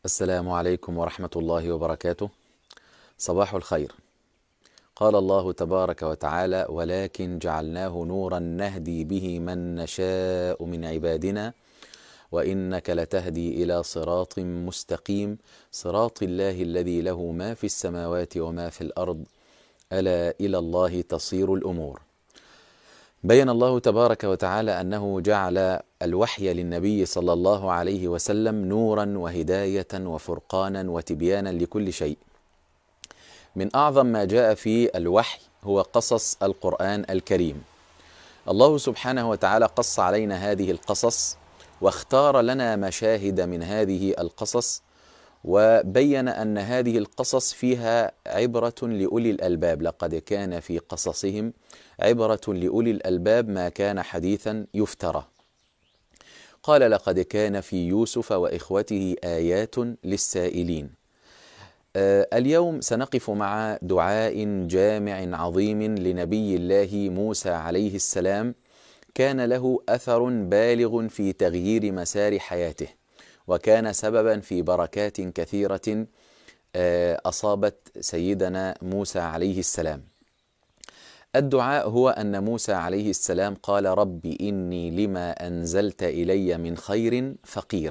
السلام عليكم ورحمة الله وبركاته. صباح الخير. قال الله تبارك وتعالى: ولكن جعلناه نورا نهدي به من نشاء من عبادنا وإنك لتهدي إلى صراط مستقيم صراط الله الذي له ما في السماوات وما في الأرض ألا إلى الله تصير الأمور. بين الله تبارك وتعالى أنه جعل الوحي للنبي صلى الله عليه وسلم نورا وهداية وفرقانا وتبيانا لكل شيء. من أعظم ما جاء في الوحي هو قصص القرآن الكريم. الله سبحانه وتعالى قص علينا هذه القصص واختار لنا مشاهد من هذه القصص، وبين أن هذه القصص فيها عبرة لأولي الألباب. لقد كان في قصصهم عبرة لأولي الألباب ما كان حديثا يفترى. قال: لقد كان في يوسف وإخوته آيات للسائلين. اليوم سنقف مع دعاء جامع عظيم لنبي الله موسى عليه السلام، كان له أثر بالغ في تغيير مسار حياته، وكان سببا في بركات كثيرة أصابت سيدنا موسى عليه السلام. الدعاء هو أن موسى عليه السلام قال: رب إني لما أنزلت إلي من خير فقير.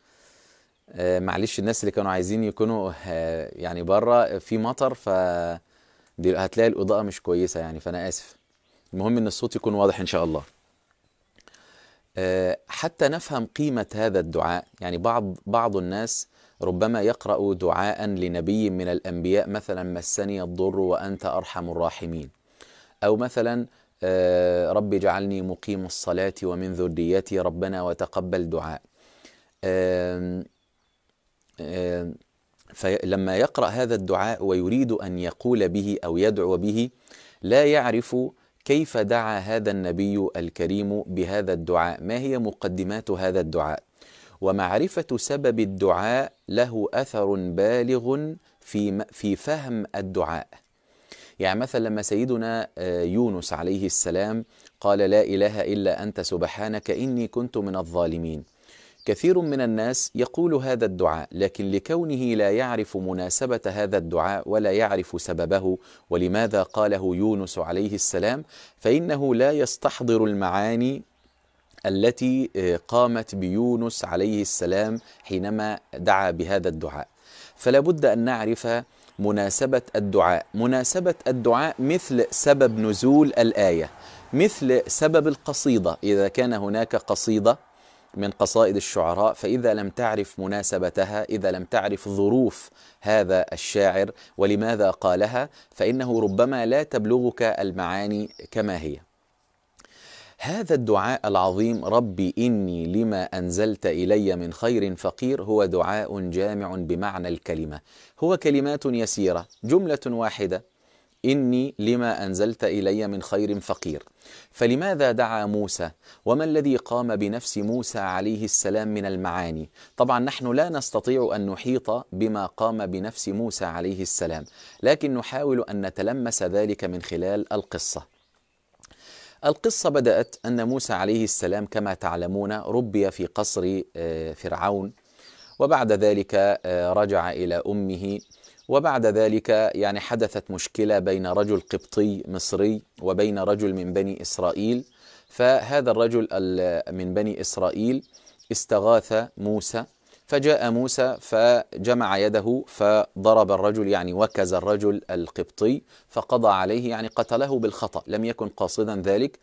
معلش، الناس اللي كانوا عايزين يكونوا يعني بره في مطر، هتلاقي الإضاءة مش كويسة يعني، فأنا آسف. المهم إن الصوت يكون واضح إن شاء الله. حتى نفهم قيمة هذا الدعاء، يعني بعض الناس ربما يقرأ دعاء لنبي من الأنبياء، مثلا مسني الضر وأنت أرحم الراحمين، أو مثلا رب اجعلني مقيم الصلاة ومن ذريتي ربنا وتقبل دعاء. فلما يقرأ هذا الدعاء ويريد أن يقول به أو يدعو به، لا يعرف كيف دعا هذا النبي الكريم بهذا الدعاء، ما هي مقدمات هذا الدعاء. ومعرفة سبب الدعاء له أثر بالغ في فهم الدعاء. يعني مثلا لما سيدنا يونس عليه السلام قال: لا إله إلا أنت سبحانك إني كنت من الظالمين. كثير من الناس يقول هذا الدعاء، لكن لكونه لا يعرف مناسبة هذا الدعاء ولا يعرف سببه ولماذا قاله يونس عليه السلام، فإنه لا يستحضر المعاني التي قامت بيونس عليه السلام حينما دعا بهذا الدعاء. فلا بد أن نعرف مناسبة الدعاء. مناسبة الدعاء مثل سبب نزول الآية، مثل سبب القصيدة. إذا كان هناك قصيدة من قصائد الشعراء، فإذا لم تعرف مناسبتها، إذا لم تعرف ظروف هذا الشاعر ولماذا قالها، فإنه ربما لا تبلغك المعاني كما هي. هذا الدعاء العظيم ربي إني لما أنزلت إلي من خير فقير هو دعاء جامع بمعنى الكلمة. هو كلمات يسيرة، جملة واحدة: إني لما أنزلت إلي من خير فقير. فلماذا دعا موسى؟ وما الذي قام بنفس موسى عليه السلام من المعاني؟ طبعا نحن لا نستطيع أن نحيط بما قام بنفس موسى عليه السلام، لكن نحاول أن نتلمس ذلك من خلال القصة. القصة بدأت أن موسى عليه السلام كما تعلمون ربي في قصر فرعون، وبعد ذلك رجع إلى أمه، وبعد ذلك يعني حدثت مشكلة بين رجل قبطي مصري وبين رجل من بني إسرائيل. فهذا الرجل من بني إسرائيل استغاث موسى، فجاء موسى فجمع يده فضرب الرجل، يعني وكز الرجل القبطي فقضى عليه، يعني قتله بالخطأ، لم يكن قاصدا ذلك.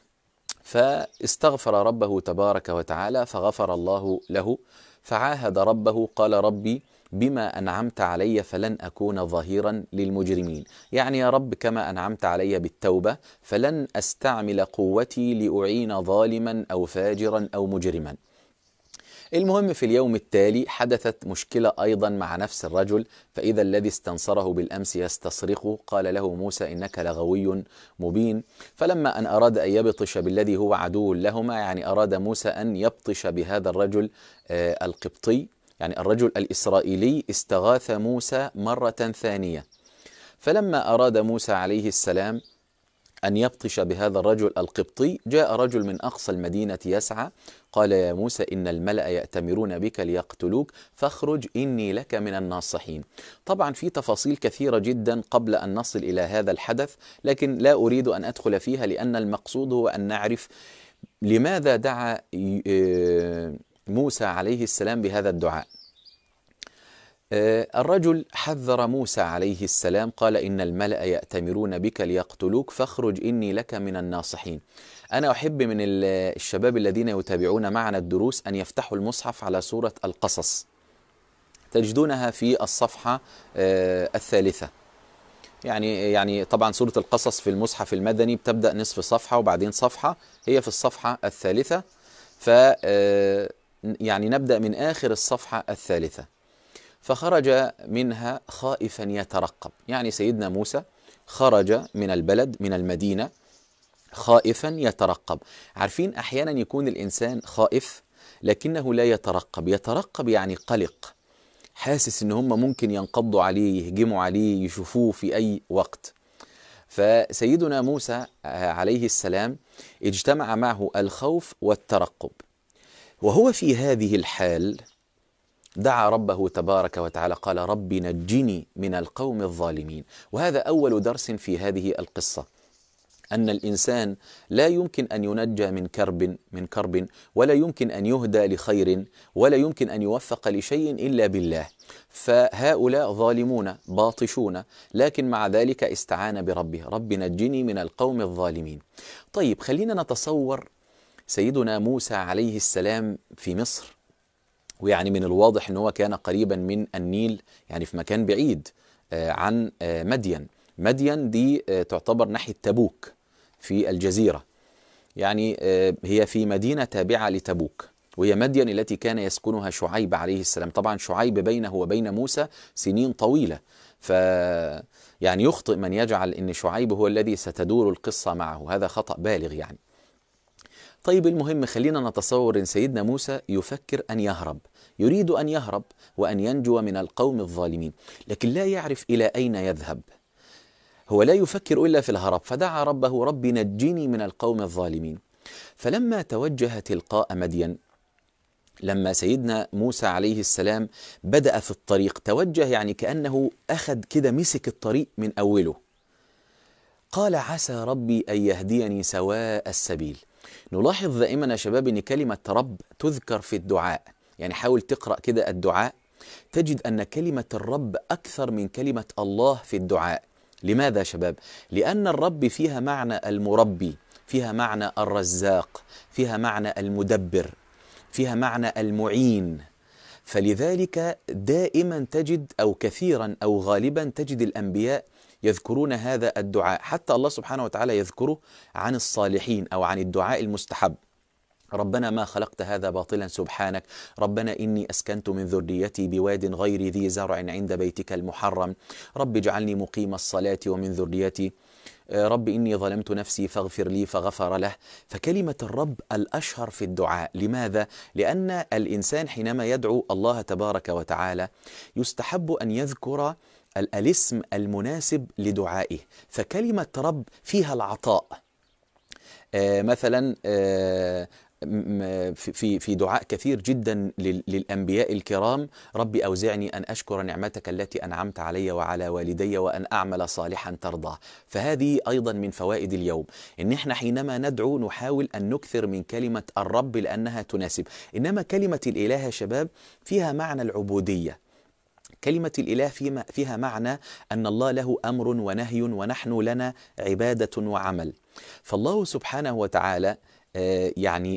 فاستغفر ربه تبارك وتعالى فغفر الله له، فعاهد ربه قال: ربي بما أنعمت علي فلن أكون ظهيرا للمجرمين. يعني يا رب كما أنعمت علي بالتوبة فلن أستعمل قوتي لأعين ظالما أو فاجرا أو مجرما. المهم في اليوم التالي حدثت مشكلة أيضا مع نفس الرجل، فإذا الذي استنصره بالأمس يستصرخه، قال له موسى: إنك لغوي مبين. فلما أن أراد أن يبطش بالذي هو عدو لهما، يعني أراد موسى أن يبطش بهذا الرجل القبطي، يعني الرجل الإسرائيلي، استغاث موسى مرة ثانية. فلما أراد موسى عليه السلام أن يبطش بهذا الرجل القبطي. جاء رجل من أقصى المدينة يسعى، قال يا موسى إن الملأ يأتمرون بك ليقتلوك فاخرج إني لك من الناصحين. طبعا في تفاصيل كثيرة جدا قبل أن نصل إلى هذا الحدث، لكن لا أريد أن أدخل فيها، لأن المقصود هو أن نعرف لماذا دعا موسى عليه السلام بهذا الدعاء. الرجل حذر موسى عليه السلام، قال إن الملأ يأتمرون بك ليقتلوك فاخرج إني لك من الناصحين. أنا أحب من الشباب الذين يتابعون معنا الدروس أن يفتحوا المصحف على سورة القصص، تجدونها في الصفحة الثالثة. يعني طبعا سورة القصص في المصحف المدني بتبدأ نصف صفحة وبعدين صفحة، هي في الصفحة الثالثة، يعني نبدأ من آخر الصفحة الثالثة. فخرج منها خائفا يترقب، يعني سيدنا موسى خرج من البلد من المدينة خائفا يترقب. عارفين أحيانا يكون الإنسان خائف لكنه لا يترقب. يترقب يعني قلق، حاسس إن هم ممكن ينقضوا عليه، يهجموا عليه، يشوفوه في أي وقت. فسيدنا موسى عليه السلام اجتمع معه الخوف والترقب، وهو في هذه الحال دعا ربه تبارك وتعالى، قال رب نجني من القوم الظالمين. وهذا أول درس في هذه القصة، أن الإنسان لا يمكن أن ينجى من كرب، ولا يمكن أن يهدى لخير، ولا يمكن أن يوفق لشيء إلا بالله. فهؤلاء ظالمون باطشون، لكن مع ذلك استعان بربه، رب نجني من القوم الظالمين. طيب خلينا نتصور سيدنا موسى عليه السلام في مصر، ويعني من الواضح أنه كان قريبا من النيل، يعني في مكان بعيد عن مدين. مدين دي تعتبر ناحية تبوك في الجزيرة، يعني هي في مدينة تابعة لتبوك، وهي مدين التي كان يسكنها شعيب عليه السلام. طبعا شعيب بينه وبين موسى سنين طويلة، يعني يخطئ من يجعل أن شعيب هو الذي ستدور القصة معه، هذا خطأ بالغ يعني. طيب المهم خلينا نتصور أن سيدنا موسى يفكر أن يهرب، يريد أن يهرب وأن ينجو من القوم الظالمين، لكن لا يعرف إلى أين يذهب. هو لا يفكر إلا في الهرب، فدعا ربه رب نجني من القوم الظالمين. فلما توجه تلقاء مدين، لما سيدنا موسى عليه السلام بدأ في الطريق، توجه يعني كأنه أخذ كده مسك الطريق من أوله، قال عسى ربي أن يهديني سواء السبيل. نلاحظ دائما يا شباب أن كلمة رب تذكر في الدعاء، يعني حاول تقرأ كده الدعاء تجد أن كلمة الرب أكثر من كلمة الله في الدعاء. لماذا يا شباب؟ لأن الرب فيها معنى المربي، فيها معنى الرزاق، فيها معنى المدبر، فيها معنى المعين. فلذلك دائما تجد أو كثيرا أو غالبا تجد الأنبياء يذكرون هذا الدعاء، حتى الله سبحانه وتعالى يذكره عن الصالحين أو عن الدعاء المستحب. ربنا ما خلقت هذا باطلا سبحانك، ربنا إني أسكنت من ذريتي بواد غير ذي زرع عند بيتك المحرم، رب اجعلني مقيم الصلاة ومن ذريتي، رب إني ظلمت نفسي فاغفر لي فغفر له. فكلمة الرب الأشهر في الدعاء. لماذا؟ لأن الإنسان حينما يدعو الله تبارك وتعالى يستحب أن يذكر الاسم المناسب لدعائه، فكلمة رب فيها العطاء. مثلا في دعاء كثير جدا للأنبياء الكرام، ربي أوزعني أن أشكر نعمتك التي أنعمت علي وعلى والدي وأن أعمل صالحا ترضاه. فهذه أيضا من فوائد اليوم، إن إحنا حينما ندعو نحاول أن نكثر من كلمة الرب لأنها تناسب. إنما كلمة الإله يا شباب فيها معنى العبودية، كلمة الإله فيها معنى أن الله له أمر ونهي ونحن لنا عبادة وعمل. فالله سبحانه وتعالى يعني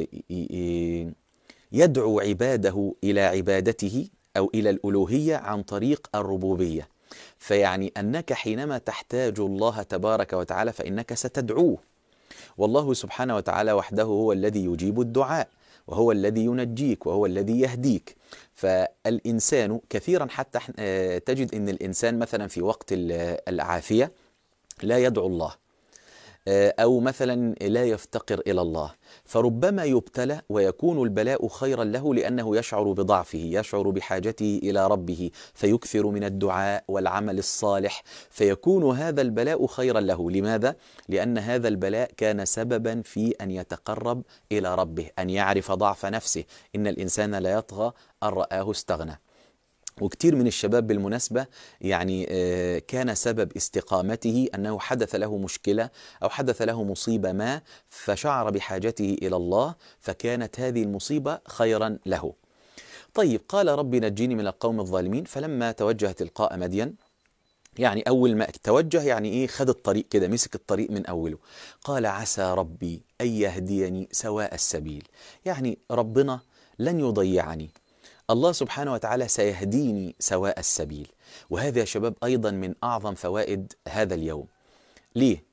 يدعو عباده إلى عبادته أو إلى الألوهية عن طريق الربوبية. فيعني أنك حينما تحتاج الله تبارك وتعالى فإنك ستدعوه، والله سبحانه وتعالى وحده هو الذي يجيب الدعاء، وهو الذي ينجيك، وهو الذي يهديك. فالإنسان كثيرا حتى تجد أن الإنسان مثلا في وقت العافية لا يدعو الله، أو مثلا لا يفتقر إلى الله، فربما يبتلى ويكون البلاء خيرا له لأنه يشعر بضعفه، يشعر بحاجته إلى ربه، فيكثر من الدعاء والعمل الصالح، فيكون هذا البلاء خيرا له. لماذا؟ لأن هذا البلاء كان سببا في أن يتقرب إلى ربه، أن يعرف ضعف نفسه. إن الإنسان لا يطغى أن رآه استغنى. وكتير من الشباب بالمناسبة يعني كان سبب استقامته أنه حدث له مشكلة أو حدث له مصيبة ما، فشعر بحاجته إلى الله، فكانت هذه المصيبة خيرا له. طيب، قال رب نجيني من القوم الظالمين. فلما توجه تلقاء مدين، يعني أول ما توجه يعني إيه، خد الطريق كده، مسك الطريق من أوله. قال عسى ربي أن يهديني سواء السبيل، يعني ربنا لن يضيعني، الله سبحانه وتعالى سيهديني سواء السبيل. وهذا يا شباب أيضا من أعظم فوائد هذا اليوم. ليه؟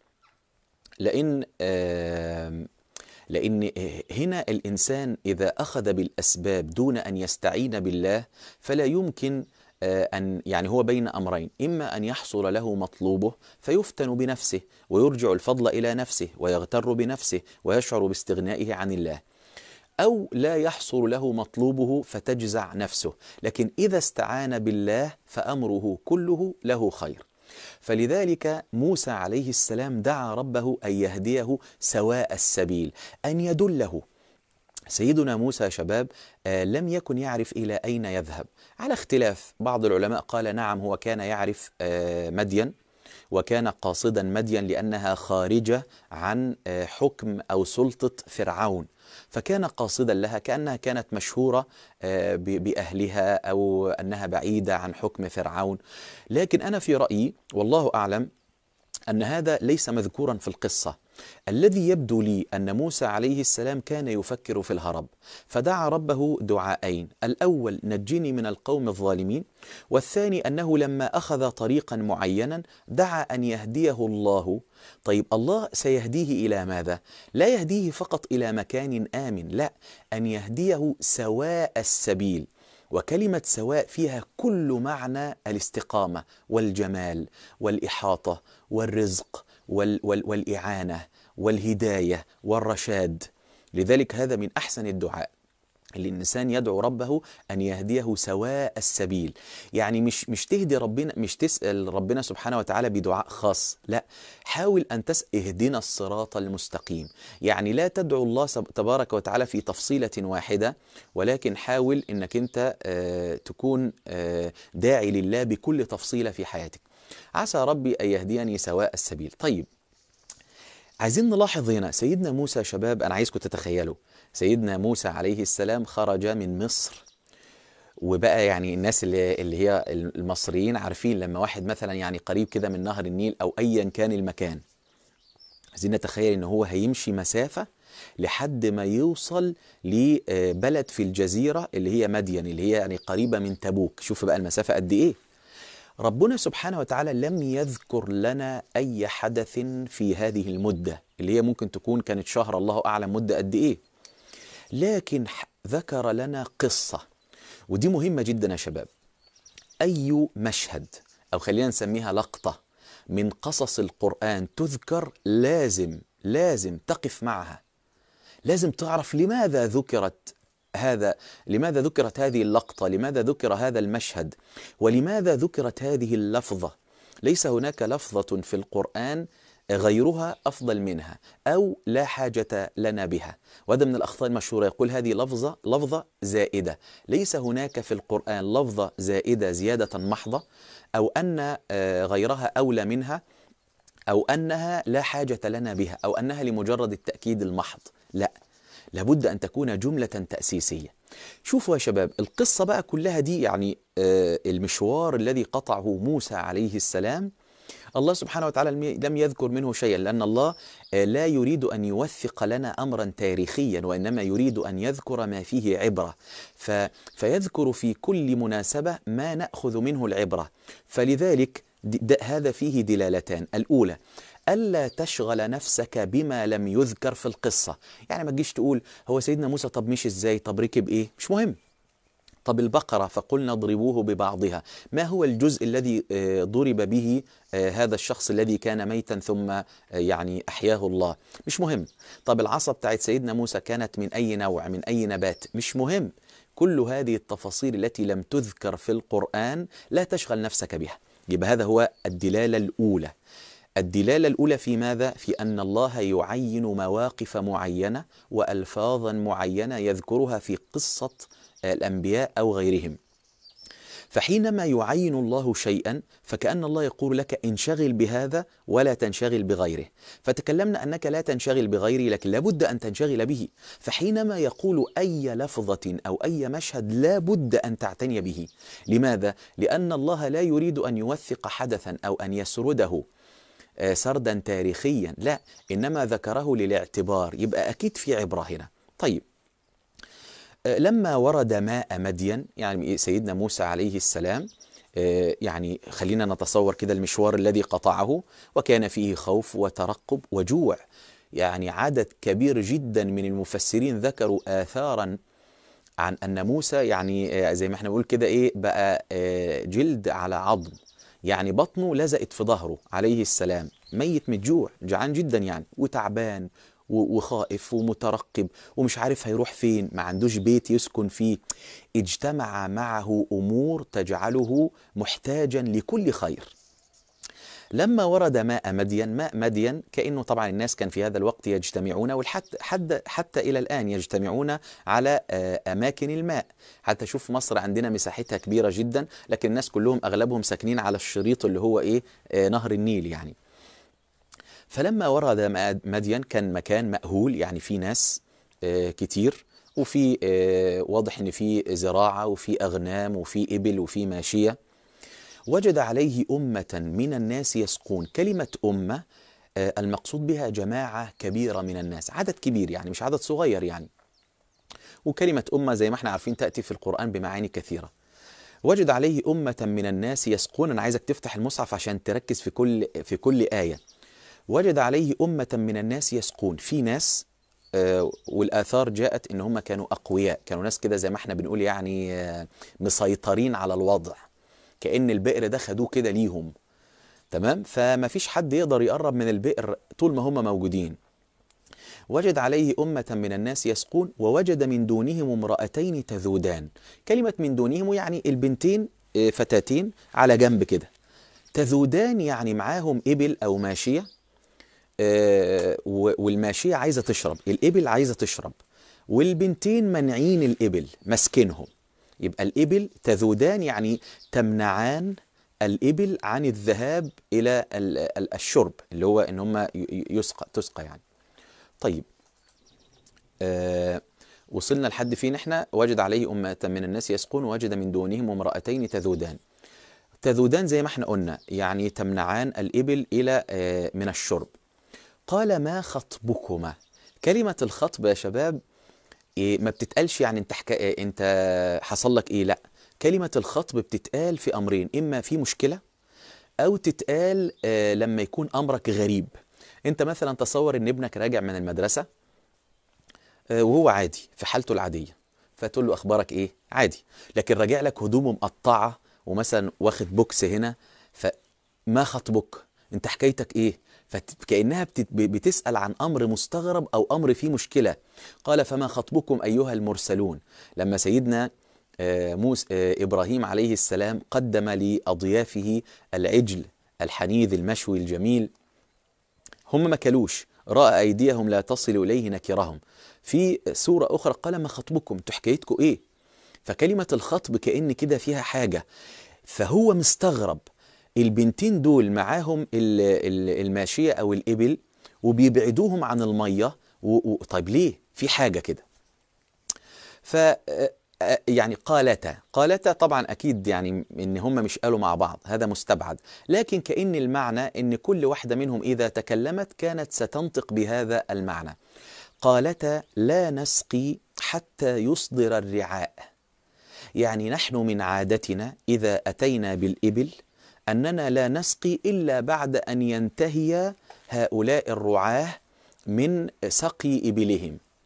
لأن هنا الإنسان إذا أخذ بالأسباب دون أن يستعين بالله فلا يمكن يعني هو بين أمرين: إما أن يحصل له مطلوبه فيفتن بنفسه ويرجع الفضل إلى نفسه ويغتر بنفسه ويشعر باستغنائه عن الله، أو لا يحصل له مطلوبه فتجزع نفسه. لكن إذا استعان بالله فأمره كله له خير. فلذلك موسى عليه السلام دعا ربه أن يهديه سواء السبيل، أن يدله. سيدنا موسى يا شباب لم يكن يعرف إلى أين يذهب، على اختلاف. بعض العلماء قال نعم، هو كان يعرف مدين، وكان قاصدا مدين لأنها خارجة عن حكم أو سلطة فرعون، فكان قاصدا لها، كأنها كانت مشهورة بأهلها أو أنها بعيدة عن حكم فرعون. لكن أنا في رأيي والله أعلم أن هذا ليس مذكورا في القصة. الذي يبدو لي أن موسى عليه السلام كان يفكر في الهرب، فدعا ربه دعاءين: الأول نجني من القوم الظالمين، والثاني أنه لما أخذ طريقا معينا دعا أن يهديه الله. طيب، الله سيهديه إلى ماذا؟ لا يهديه فقط إلى مكان آمن، لا، أن يهديه سواء السبيل. وكلمة سواء فيها كل معنى الاستقامة والجمال والإحاطة والرزق والإعانة والهداية والرشاد. لذلك هذا من أحسن الدعاء اللي الإنسان يدعو ربه أن يهديه سواء السبيل. يعني مش تهدي ربنا، مش تسأل ربنا سبحانه وتعالى بدعاء خاص، لا، حاول أن تسأل اهدنا الصراط المستقيم. يعني لا تدعو الله تبارك وتعالى في تفصيلة واحدة، ولكن حاول أنك أنت تكون داعي لله بكل تفصيلة في حياتك. عسى ربي أن يهديني سواء السبيل. طيب، عايزين نلاحظ هنا سيدنا موسى شباب، أنا عايزكم تتخيلوا سيدنا موسى عليه السلام خرج من مصر، وبقى يعني الناس اللي هي المصريين عارفين لما واحد مثلا يعني قريب كده من نهر النيل أو أيا كان المكان، عايزين نتخيل إن هو هيمشي مسافة لحد ما يوصل لبلد في الجزيرة اللي هي مدين، اللي هي يعني قريبة من تبوك. شوف بقى المسافة قد إيه. ربنا سبحانه وتعالى لم يذكر لنا أي حدث في هذه المدة اللي هي ممكن تكون كانت شهر، الله أعلم مدة قد إيه، لكن ذكر لنا قصة، ودي مهمة جدا يا شباب. أي مشهد أو خلينا نسميها لقطة من قصص القرآن تذكر لازم تقف معها، لازم تعرف لماذا ذكرت هذه اللقطة، لماذا ذكر هذا المشهد، ولماذا ذكرت هذه اللفظة. ليس هناك لفظة في القرآن غيرها أفضل منها أو لا حاجة لنا بها. وهذا من الأخطاء المشهورة، يقول هذه لفظة زائدة. ليس هناك في القرآن لفظة زائدة زيادة محضة، أو أن غيرها أولى منها، أو أنها لا حاجة لنا بها، أو أنها لمجرد التأكيد المحض. لا، لابد أن تكون جملة تأسيسية. شوفوا يا شباب القصة بقى كلها دي، يعني المشوار الذي قطعه موسى عليه السلام، الله سبحانه وتعالى لم يذكر منه شيئا، لأن الله لا يريد أن يوثق لنا أمرا تاريخيا، وإنما يريد أن يذكر ما فيه عبرة، فيذكر في كل مناسبة ما نأخذ منه العبرة. فلذلك هذا فيه دلالتان: الأولى ألا تشغل نفسك بما لم يذكر في القصة. يعني ما تجيش تقول هو سيدنا موسى طب مشي ازاي، طب ركب ايه، مش مهم. طب البقرة فقلنا اضربوه ببعضها، ما هو الجزء الذي ضرب به هذا الشخص الذي كان ميتا ثم يعني أحياه الله؟ مش مهم. طب العصا بتاعت سيدنا موسى كانت من أي نوع، من أي نبات؟ مش مهم. كل هذه التفاصيل التي لم تذكر في القرآن لا تشغل نفسك بها. يبقى هذا هو الدلالة الأولى. الدلالة الأولى في ماذا؟ في أن الله يعين مواقف معينة وألفاظا معينة يذكرها في قصة الأنبياء أو غيرهم. فحينما يعين الله شيئا فكأن الله يقول لك انشغل بهذا ولا تنشغل بغيره. فتكلمنا أنك لا تنشغل بغيره لكن لابد أن تنشغل به. فحينما يقول أي لفظة أو أي مشهد لابد أن تعتني به. لماذا؟ لأن الله لا يريد أن يوثق حدثا أو أن يسرده سردا تاريخيا، لا، إنما ذكره للاعتبار، يبقى أكيد في عبرة هنا. طيب، لما ورد ماء مدين، يعني سيدنا موسى عليه السلام، يعني خلينا نتصور كده المشوار الذي قطعه وكان فيه خوف وترقب وجوع. يعني عدد كبير جدا من المفسرين ذكروا آثارا عن أن موسى يعني زي ما احنا بنقول كده إيه بقى، جلد على عظم، يعني بطنه لزقت في ظهره عليه السلام، ميت من الجوع، جعان جدا يعني، وتعبان وخائف ومترقب ومش عارف هيروح فين، ما عندوش بيت يسكن فيه. اجتمع معه أمور تجعله محتاجا لكل خير. لما ورد ماء مدين، ماء مدين كأنه طبعا الناس كان في هذا الوقت يجتمعون، حتى إلى الآن يجتمعون على أماكن الماء. حتى شوف مصر عندنا مساحتها كبيرة جدا، لكن الناس كلهم أغلبهم ساكنين على الشريط اللي هو إيه، نهر النيل يعني. فلما ورد ماء مدين كان مكان مأهول، يعني في ناس كتير، وفي واضح إن في زراعة وفي أغنام وفي إبل وفي ماشية. وجد عليه أمة من الناس يسقون. كلمة أمة المقصود بها جماعة كبيرة من الناس، عدد كبير يعني مش عدد صغير يعني. وكلمة أمة زي ما احنا عارفين تأتي في القرآن بمعاني كثيرة. وجد عليه أمة من الناس يسقون. أنا عايزك تفتح المصحف عشان تركز في كل آية. وجد عليه أمة من الناس يسقون، في ناس والآثار جاءت إن هم كانوا أقوياء، كانوا ناس كده زي ما احنا بنقول يعني مسيطرين على الوضع، كأن البئر ده خدوه كده ليهم، تمام؟ فما فيش حد يقدر يقرب من البئر طول ما هم موجودين. وجد عليه أمة من الناس يسقون ووجد من دونهم امرأتين تذودان. كلمة من دونهم يعني البنتين فتاتين على جنب كده. تذودان يعني معاهم إبل أو ماشية، والماشية عايزة تشرب، الإبل عايزة تشرب، والبنتين منعين الإبل مسكنهم. يبقى الإبل تذودان يعني تمنعان الإبل عن الذهاب إلى الشرب، اللي هو إن هم تسقى يعني. طيب، وصلنا لحد فين احنا؟ وجد عليه أمة من الناس يسقون ووجد من دونهم امرأتين تذودان. تذودان زي ما احنا قلنا يعني تمنعان الإبل إلى من الشرب. قال ما خطبكما. كلمة الخطب يا شباب ما بتتقالش يعني انت حصل لك ايه، لا، كلمة الخطب بتتقال في امرين، اما في مشكلة او تتقال لما يكون امرك غريب. انت مثلا تصور ان ابنك راجع من المدرسة وهو عادي في حالته العادية، فتقول له اخبارك ايه، عادي، لكن راجع لك هدومه مقطعة ومثلا واخد بوكس هنا، فما خطبك، انت حكايتك ايه؟ فكأنها بتسأل عن أمر مستغرب أو أمر فيه مشكلة. قال فما خطبكم أيها المرسلون. لما سيدنا إبراهيم عليه السلام قدم لأضيافه العجل الحنيذ المشوي الجميل، هم ما كلوش، رأى أيديهم لا تصل إليه نكرهم. في سورة أخرى قال ما خطبكم، حكايتكم إيه؟ فكلمة الخطب كأن كده فيها حاجة، فهو مستغرب. البنتين دول معاهم الماشية أو الإبل وبيبعدوهم عن المية، طيب ليه؟ في حاجة كده. ف يعني قالتا طبعا أكيد يعني إن هم مش قالوا مع بعض، هذا مستبعد، لكن كأن المعنى إن كل واحدة منهم إذا تكلمت كانت ستنطق بهذا المعنى. قالتا لا نسقي حتى يصدر الرعاء. يعني نحن من عادتنا إذا أتينا بالإبل أننا لا نسقي إلا بعد أن ينتهي هؤلاء الرعاة من سقي إبلهم.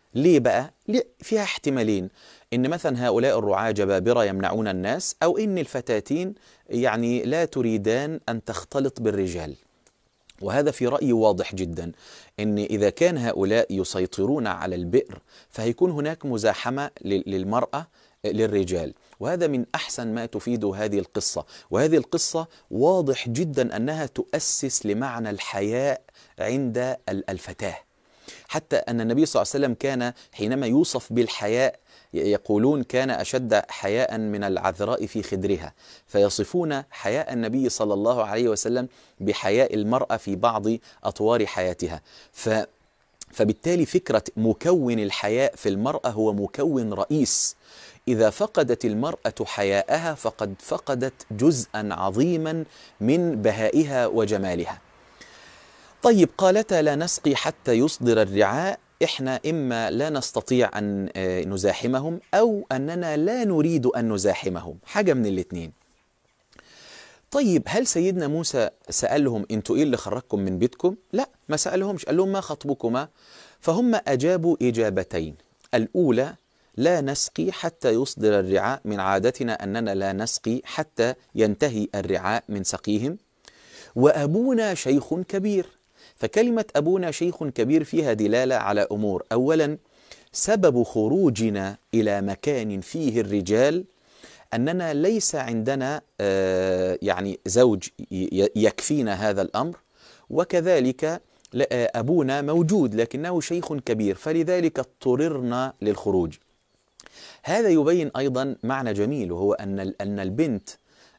ليه بقى؟ فيها احتمالين، إن مثلا هؤلاء الرعاة جبابرة يمنعون الناس، أو إن الفتاتين يعني لا تريدان أن تختلط بالرجال. وهذا في رأيي واضح جدا، إن إذا كان هؤلاء يسيطرون على البئر فهيكون هناك مزاحمة للمرأة للرجال، وهذا من أحسن ما تفيد هذه القصة. وهذه القصة واضح جدا أنها تؤسس لمعنى الحياء عند الفتاة، حتى أن النبي صلى الله عليه وسلم كان حينما يوصف بالحياء يقولون كان أشد حياء من العذراء في خدرها، فيصفون حياء النبي صلى الله عليه وسلم بحياء المرأة في بعض أطوار حياتها. فبالتالي فكرة مكون الحياء في المرأة هو مكون رئيس. إذا فقدت المرأة حياءها فقد فقدت جزءا عظيما من بهائها وجمالها. طيب، قالتا لا نسقي حتى يصدر الرعاء، إحنا إما لا نستطيع أن نزاحمهم أو أننا لا نريد أن نزاحمهم، حاجة من الاثنين. طيب، هل سيدنا موسى سألهم أنتوا إيه اللي خرجكم من بيتكم؟ لا، ما سألهمش، قال لهم ما خطبكما؟ فهم أجابوا إجابتين. الأولى لا نسقي حتى يصدر الرعاء، من عادتنا أننا لا نسقي حتى ينتهي الرعاء من سقيهم، وأبونا شيخ كبير. فكلمة أبونا شيخ كبير فيها دلالة على أمور. أولا، سبب خروجنا إلى مكان فيه الرجال أننا ليس عندنا يعني زوج يكفينا هذا الأمر، وكذلك أبونا موجود لكنه شيخ كبير، فلذلك اضطررنا للخروج. هذا يبين أيضا معنى جميل، وهو أن البنت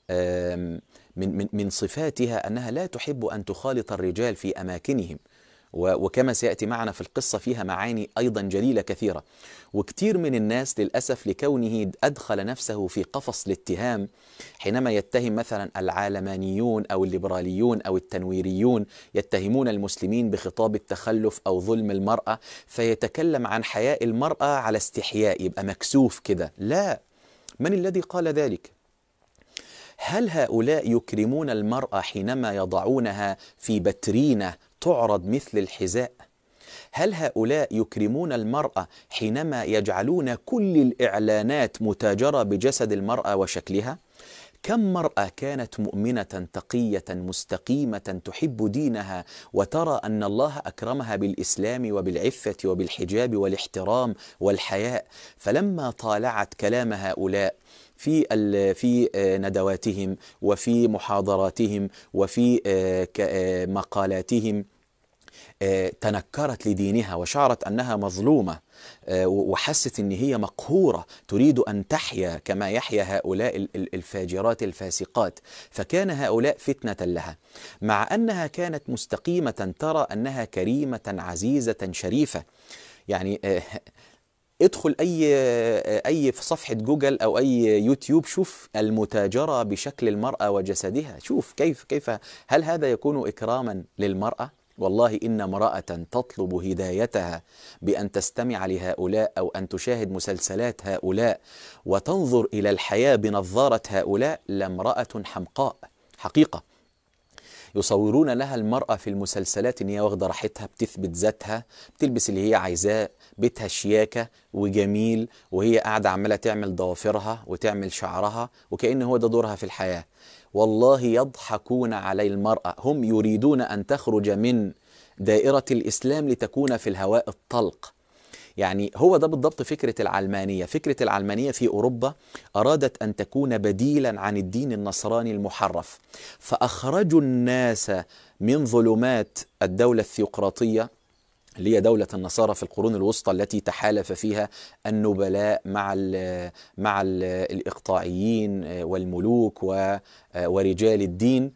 من صفاتها أنها لا تحب أن تخالط الرجال في أماكنهم، وكما سيأتي معنا في القصة فيها معاني أيضا جليلة كثيرة. وكثير من الناس للأسف لكونه أدخل نفسه في قفص الاتهام، حينما يتهم مثلا العالمانيون أو الليبراليون أو التنويريون يتهمون المسلمين بخطاب التخلف أو ظلم المرأة، فيتكلم عن حياء المرأة على استحياء، يبقى مكسوف كده. لا، من الذي قال ذلك؟ هل هؤلاء يكرمون المرأة حينما يضعونها في بترينة تعرض مثل الحذاء؟ هل هؤلاء يكرمون المرأة حينما يجعلون كل الإعلانات متاجرة بجسد المرأة وشكلها؟ كم مرأة كانت مؤمنة تقية مستقيمة تحب دينها وترى أن الله أكرمها بالإسلام وبالعفة وبالحجاب والاحترام والحياء، فلما طالعت كلام هؤلاء في ندواتهم وفي محاضراتهم وفي مقالاتهم تنكرت لدينها وشعرت أنها مظلومة، وحست أن هي مقهورة تريد أن تحيا كما يحيا هؤلاء الفاجرات الفاسقات، فكان هؤلاء فتنة لها، مع أنها كانت مستقيمة ترى أنها كريمة عزيزة شريفة. يعني ادخل أي في صفحة جوجل أو أي يوتيوب، شوف المتاجرة بشكل المرأة وجسدها، شوف كيف هل هذا يكون إكراما للمرأة؟ والله إن امرأة تطلب هدايتها بأن تستمع لهؤلاء أو أن تشاهد مسلسلات هؤلاء وتنظر إلى الحياة بنظارة هؤلاء لامرأة حمقاء حقيقة. يصورون لها المرأة في المسلسلات إن هي واخدة راحتها، بتثبت ذاتها، بتلبس اللي هي عايزاه، بيتها شياكة وجميل، وهي قاعدة عمالة تعمل ضوافرها وتعمل شعرها وكأن هو ده دورها في الحياة. والله يضحكون على المرأة، هم يريدون أن تخرج من دائرة الإسلام لتكون في الهواء الطلق. يعني هو ده بالضبط فكرة العلمانية. فكرة العلمانية في أوروبا أرادت أن تكون بديلا عن الدين النصراني المحرف، فأخرجوا الناس من ظلمات الدولة الثيوقراطية اللي هي دولة النصارى في القرون الوسطى، التي تحالف فيها النبلاء مع الإقطاعيين والملوك ورجال الدين،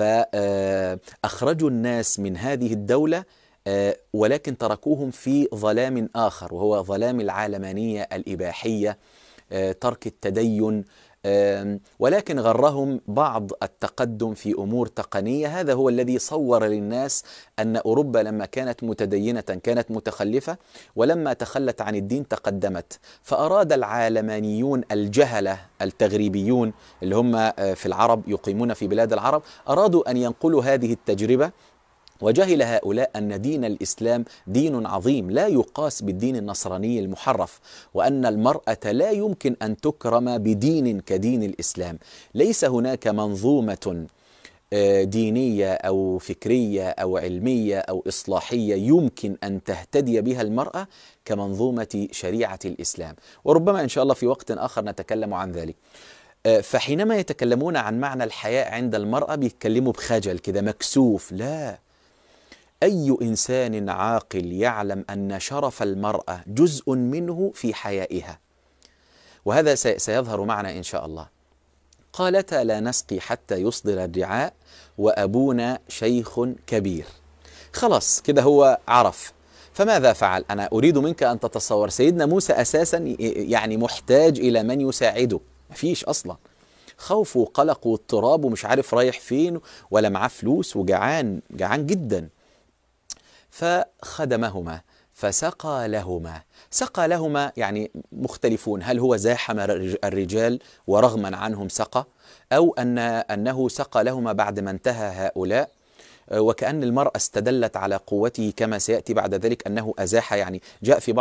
فأخرجوا الناس من هذه الدولة، ولكن تركوهم في ظلام آخر، وهو ظلام العالمانية الإباحية، ترك التدين، ولكن غرهم بعض التقدم في أمور تقنية. هذا هو الذي صور للناس أن أوروبا لما كانت متدينة كانت متخلفة، ولما تخلت عن الدين تقدمت. فأراد العالمانيون الجهلة التغريبيون اللي هم في العرب يقيمون في بلاد العرب، أرادوا أن ينقلوا هذه التجربة وجهل هؤلاء أن دين الإسلام دين عظيم لا يقاس بالدين النصراني المحرف، وأن المرأة لا يمكن أن تكرم بدين كدين الإسلام. ليس هناك منظومة دينية أو فكرية أو علمية أو إصلاحية يمكن أن تهتدي بها المرأة كمنظومة شريعة الإسلام، وربما إن شاء الله في وقت آخر نتكلم عن ذلك. فحينما يتكلمون عن معنى الحياء عند المرأة بيتكلموا بخجل كده مكسوف. لا، أي إنسان عاقل يعلم أن شرف المرأة جزء منه في حيائها، وهذا سيظهر معنا إن شاء الله. قالتا لا نسقي حتى يصدر الرعاء وأبونا شيخ كبير. خلاص كده هو عرف. فماذا فعل؟ أنا أريد منك أن تتصور سيدنا موسى أساسا يعني محتاج إلى من يساعده، مفيش أصلا، خوف وقلق واضطراب ومش عارف رايح فين ولا معاه فلوس وجعان جدا. فخدمهما فسقى لهما. سقى لهما يعني مختلفون، هل هو زاحم الرجال ورغما عنهم سقى، أو أنه سقى لهما بعد ما انتهى هؤلاء، وكأن المرأة استدلت على قوته كما سيأتي بعد ذلك أنه أزاح. يعني جاء في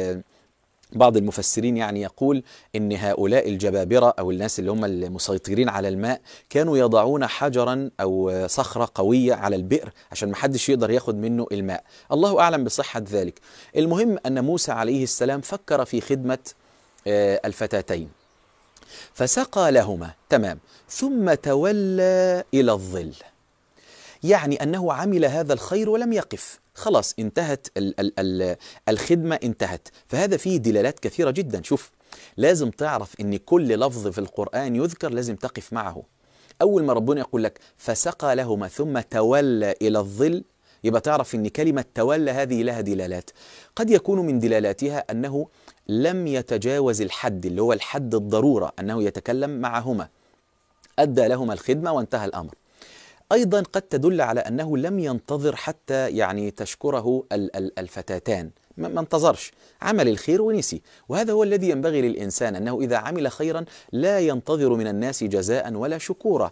بعض المفسرين يعني يقول إن هؤلاء الجبابرة أو الناس اللي هم المسيطرين على الماء كانوا يضعون حجرا أو صخرة قوية على البئر عشان محدش يقدر ياخد منه الماء. الله أعلم بصحة ذلك. المهم أن موسى عليه السلام فكر في خدمة الفتاتين فسقى لهما، تمام، ثم تولى إلى الظل، يعني أنه عمل هذا الخير ولم يقف، خلاص انتهت الخدمة انتهت. فهذا فيه دلالات كثيرة جدا. شوف، لازم تعرف ان كل لفظ في القرآن يذكر لازم تقف معه. أول ما ربنا يقول لك فسقى لهما ثم تولى إلى الظل، يبقى تعرف ان كلمة تولى هذه لها دلالات. قد يكون من دلالاتها أنه لم يتجاوز الحد اللي هو الحد الضرورة، أنه يتكلم معهما، أدى لهما الخدمة وانتهى الأمر. أيضا قد تدل على أنه لم ينتظر حتى يعني تشكره الفتاتان، ما انتظرش، عمل الخير ونسي. وهذا هو الذي ينبغي للإنسان، أنه إذا عمل خيرا لا ينتظر من الناس جزاء ولا شكورا،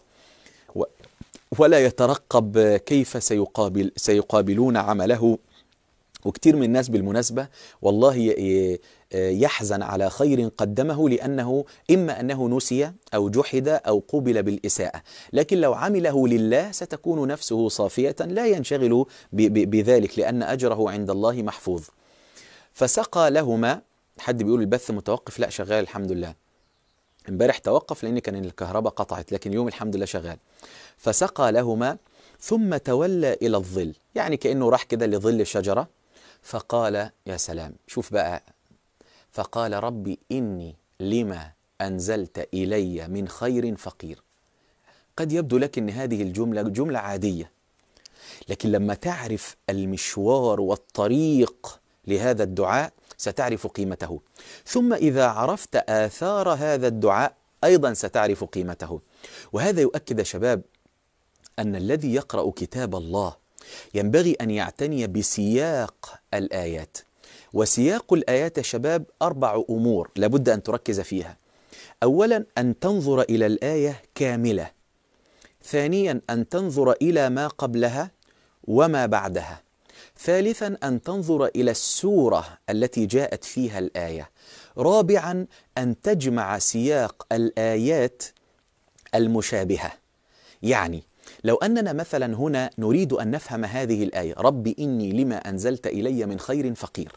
ولا يترقب كيف سيقابلون عمله. وكتير من الناس بالمناسبة والله يحزن على خير قدمه لأنه إما أنه نسي أو جحد أو قوبل بالإساءة، لكن لو عمله لله ستكون نفسه صافية لا ينشغل بذلك لأن أجره عند الله محفوظ. فسقى لهما. حد بيقول البث متوقف؟ لا، شغال الحمد لله. امبارح توقف لأن كان الكهرباء قطعت، لكن اليوم الحمد لله شغال. فسقى لهما ثم تولى إلى الظل، يعني كأنه راح كده لظل الشجرة فقال، يا سلام، شوف بقى، فقال ربي إني لما أنزلت إلي من خير فقير. قد يبدو لك أن هذه الجملة جملة عادية، لكن لما تعرف المشوار والطريق لهذا الدعاء ستعرف قيمته، ثم إذا عرفت آثار هذا الدعاء أيضا ستعرف قيمته. وهذا يؤكد يا شباب أن الذي يقرأ كتاب الله ينبغي أن يعتني بسياق الآيات. وسياق الآيات يا شباب 4 أمور لابد أن تركز فيها. أولا أن تنظر إلى الآية كاملة. ثانيا أن تنظر إلى ما قبلها وما بعدها. ثالثا أن تنظر إلى السورة التي جاءت فيها الآية. رابعا أن تجمع سياق الآيات المشابهة. يعني لو أننا مثلا هنا نريد أن نفهم هذه الآية رب إني لما أنزلت إلي من خير فقير،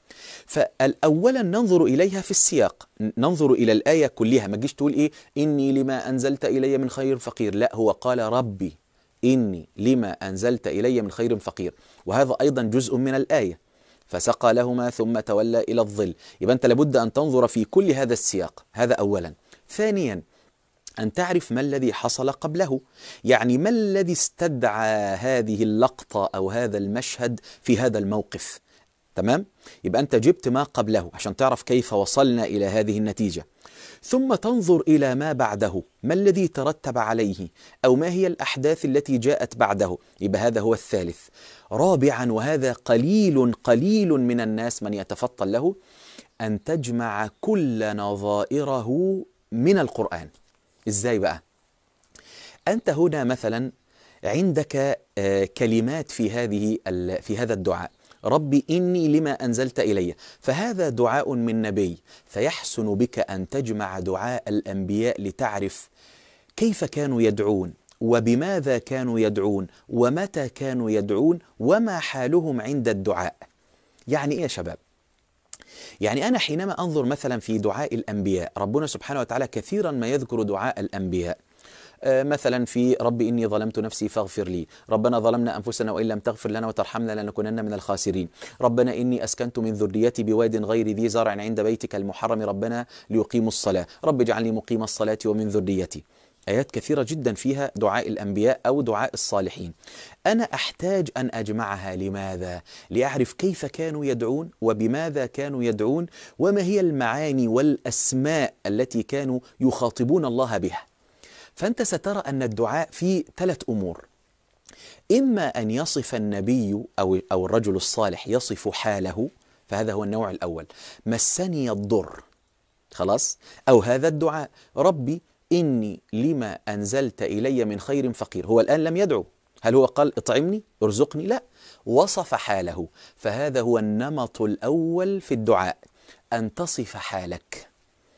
فأولا ننظر إليها في السياق، ننظر إلى الآية كلها، ما تجيش تقول إيه إني لما أنزلت إلي من خير فقير، لا، هو قال ربي إني لما أنزلت إلي من خير فقير، وهذا أيضا جزء من الآية. فسقى لهما ثم تولى إلى الظل، يبقى أنت لابد أن تنظر في كل هذا السياق، هذا أولا. ثانيا أن تعرف ما الذي حصل قبله، يعني ما الذي استدعى هذه اللقطة أو هذا المشهد في هذا الموقف. تمام؟ يبقى أنت جبت ما قبله عشان تعرف كيف وصلنا إلى هذه النتيجة. ثم تنظر إلى ما بعده، ما الذي ترتب عليه أو ما هي الأحداث التي جاءت بعده، يبقى هذا هو الثالث. رابعا، وهذا قليل من الناس من يتفطن له، أن تجمع كل نظائره من القرآن. إزاي بقى؟ أنت هنا مثلا عندك كلمات في هذا الدعاء: ربي إني لما أنزلت إلي. فهذا دعاء من نبي، فيحسن بك أن تجمع دعاء الأنبياء لتعرف كيف كانوا يدعون، وبماذا كانوا يدعون، ومتى كانوا يدعون، وما حالهم عند الدعاء. يعني إيه يا شباب؟ يعني أنا حينما أنظر مثلا في دعاء الأنبياء، ربنا سبحانه وتعالى كثيرا ما يذكر دعاء الأنبياء. مثلا في رب إني ظلمت نفسي فاغفر لي، ربنا ظلمنا أنفسنا وإن لم تغفر لنا وترحمنا لنكونن من الخاسرين، ربنا إني أسكنت من ذريتي بواد غير ذي زرع عند بيتك المحرم ربنا ليقيموا الصلاة، رب اجعلني مقيم الصلاة ومن ذريتي. آيات كثيرة جدا فيها دعاء الأنبياء أو دعاء الصالحين. أنا أحتاج أن أجمعها. لماذا؟ لأعرف كيف كانوا يدعون، وبماذا كانوا يدعون، وما هي المعاني والأسماء التي كانوا يخاطبون الله بها. فأنت سترى أن الدعاء فيه 3 أمور: إما أن يصف النبي أو الرجل الصالح يصف حاله، فهذا هو النوع الأول، مسني الضر، خلاص، أو هذا الدعاء ربي إني لما أنزلت إلي من خير فقير. هو الآن لم يدعو، هل هو قال اطعمني ارزقني؟ لا، وصف حاله. فهذا هو النمط الأول في الدعاء، أن تصف حالك.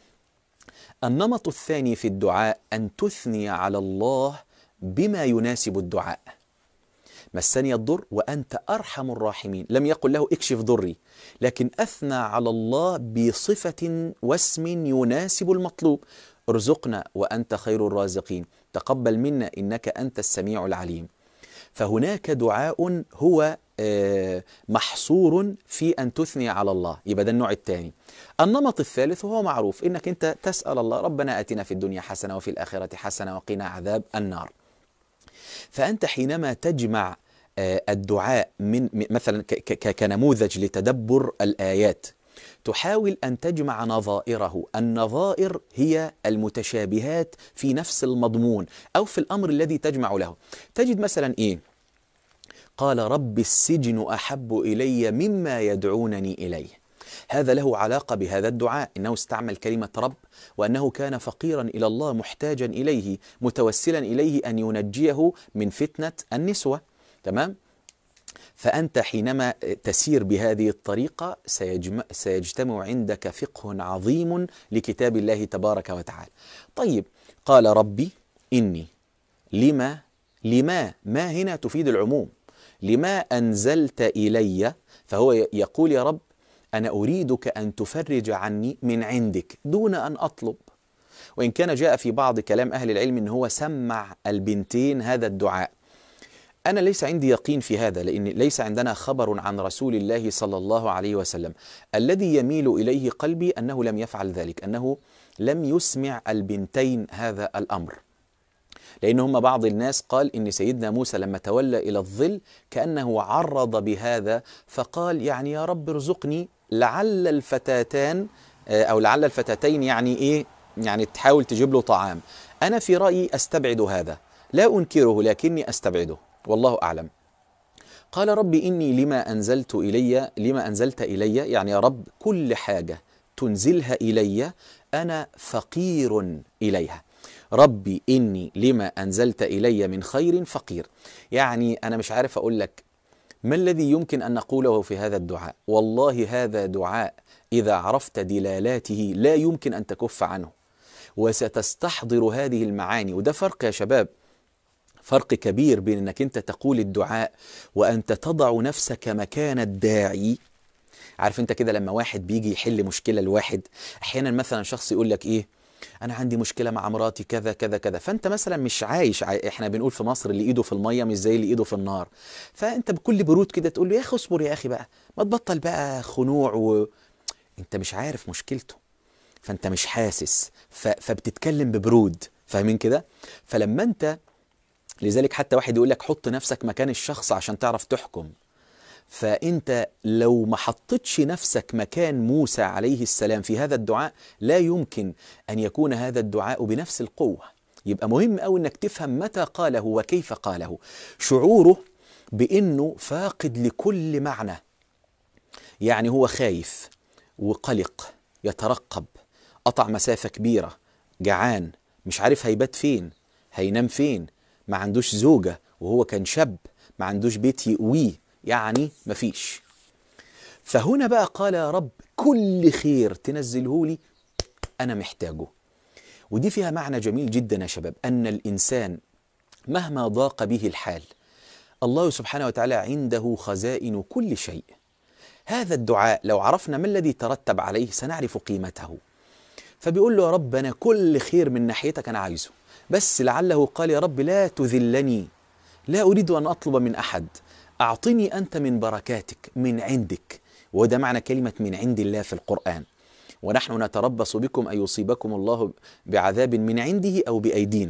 النمط الثاني في الدعاء أن تثني على الله بما يناسب الدعاء. مسني الضر وأنت أرحم الراحمين، لم يقل له اكشف ضري، لكن أثنى على الله بصفة واسم يناسب المطلوب: ارزقنا وأنت خير الرازقين، تقبل منا إنك أنت السميع العليم. فهناك دعاء هو محصور في أن تثني على الله، يبقى ده النوع الثاني. النمط الثالث وهو معروف، إنك أنت تسأل الله ربنا آتنا في الدنيا حسنة وفي الآخرة حسنة وقنا عذاب النار. فأنت حينما تجمع الدعاء من مثلا كنموذج لتدبر الآيات، تحاول أن تجمع نظائره. النظائر هي المتشابهات في نفس المضمون أو في الأمر الذي تجمع له. تجد مثلا إيه؟ قال رب السجن أحب إلي مما يدعونني إليه. هذا له علاقة بهذا الدعاء، إنه استعمل كلمة رب، وأنه كان فقيرا إلى الله محتاجا إليه متوسلا إليه أن ينجيه من فتنة النسوة. تمام؟ فأنت حينما تسير بهذه الطريقة سيجتمع عندك فقه عظيم لكتاب الله تبارك وتعالى. طيب، قال ربي إني لما ما هنا تفيد العموم، لما أنزلت إلي، فهو يقول يا رب أنا أريدك أن تفرج عني من عندك دون أن أطلب. وإن كان جاء في بعض كلام أهل العلم أنه هو سمع البنتين هذا الدعاء. أنا ليس عندي يقين في هذا، لأن ليس عندنا خبر عن رسول الله صلى الله عليه وسلم. الذي يميل إليه قلبي أنه لم يفعل ذلك، أنه لم يسمع البنتين هذا الأمر، لأن هم بعض الناس قال إن سيدنا موسى لما تولى إلى الظل كأنه عرض بهذا، فقال يعني يا رب ارزقني، لعل الفتاتان أو لعل الفتاتين يعني إيه؟ يعني تحاول تجيب له طعام. أنا في رأيي أستبعد هذا، لا أنكره لكني أستبعده، والله أعلم. قال ربي إني لما أنزلت إلي، يعني يا رب كل حاجة تنزلها إلي أنا فقير إليها. ربي إني لما أنزلت إلي من خير فقير. يعني أنا مش عارف أقول لك ما الذي يمكن أن نقوله في هذا الدعاء. والله هذا دعاء إذا عرفت دلالاته لا يمكن أن تكف عنه، وستستحضر هذه المعاني. وده فرق يا شباب، فرق كبير بين أنك أنت تقول الدعاء وأنت تضع نفسك مكان الداعي. عارف أنت كده لما واحد بيجي يحل مشكلة لواحد، أحيانا مثلا شخص يقول لك إيه، أنا عندي مشكلة مع مراتي كذا كذا كذا، فأنت مثلا مش عايش إحنا بنقول في مصر اللي إيده في المية مش زي اللي إيده في النار، فأنت بكل برود كده تقول له يا أخي اصبر يا أخي بقى، ما تبطل بقى خنوع أنت مش عارف مشكلته، فأنت مش حاسس، فبتتكلم ببرود، فاهمين كده؟ فلما أنت لذلك حتى واحد يقول لك حط نفسك مكان الشخص عشان تعرف تحكم. فأنت لو ما حطتش نفسك مكان موسى عليه السلام في هذا الدعاء لا يمكن أن يكون هذا الدعاء بنفس القوة. يبقى مهم أوي أنك تفهم متى قاله وكيف قاله، شعوره بأنه فاقد لكل معنى. يعني هو خايف وقلق، يترقب، قطع مسافة كبيرة، جعان، مش عارف هيبات فين، هينام فين، ما عندوش زوجة وهو كان شاب ما عندوش بيت يقويه، يعني مفيش. فهنا بقى قال يا رب كل خير تنزله لي أنا محتاجه. ودي فيها معنى جميل جدا يا شباب، أن الإنسان مهما ضاق به الحال الله سبحانه وتعالى عنده خزائن كل شيء. هذا الدعاء لو عرفنا ما الذي ترتب عليه سنعرف قيمته. فبيقول له يا رب أنا كل خير من ناحيتك أنا عايزه، بس لعله قال يا رب لا تذلني، لا أريد أن أطلب من أحد، أعطني أنت من بركاتك من عندك. وده معنى كلمة من عند الله في القرآن. ونحن نتربص بكم أن يصيبكم الله بعذاب من عنده أو بأيدينا.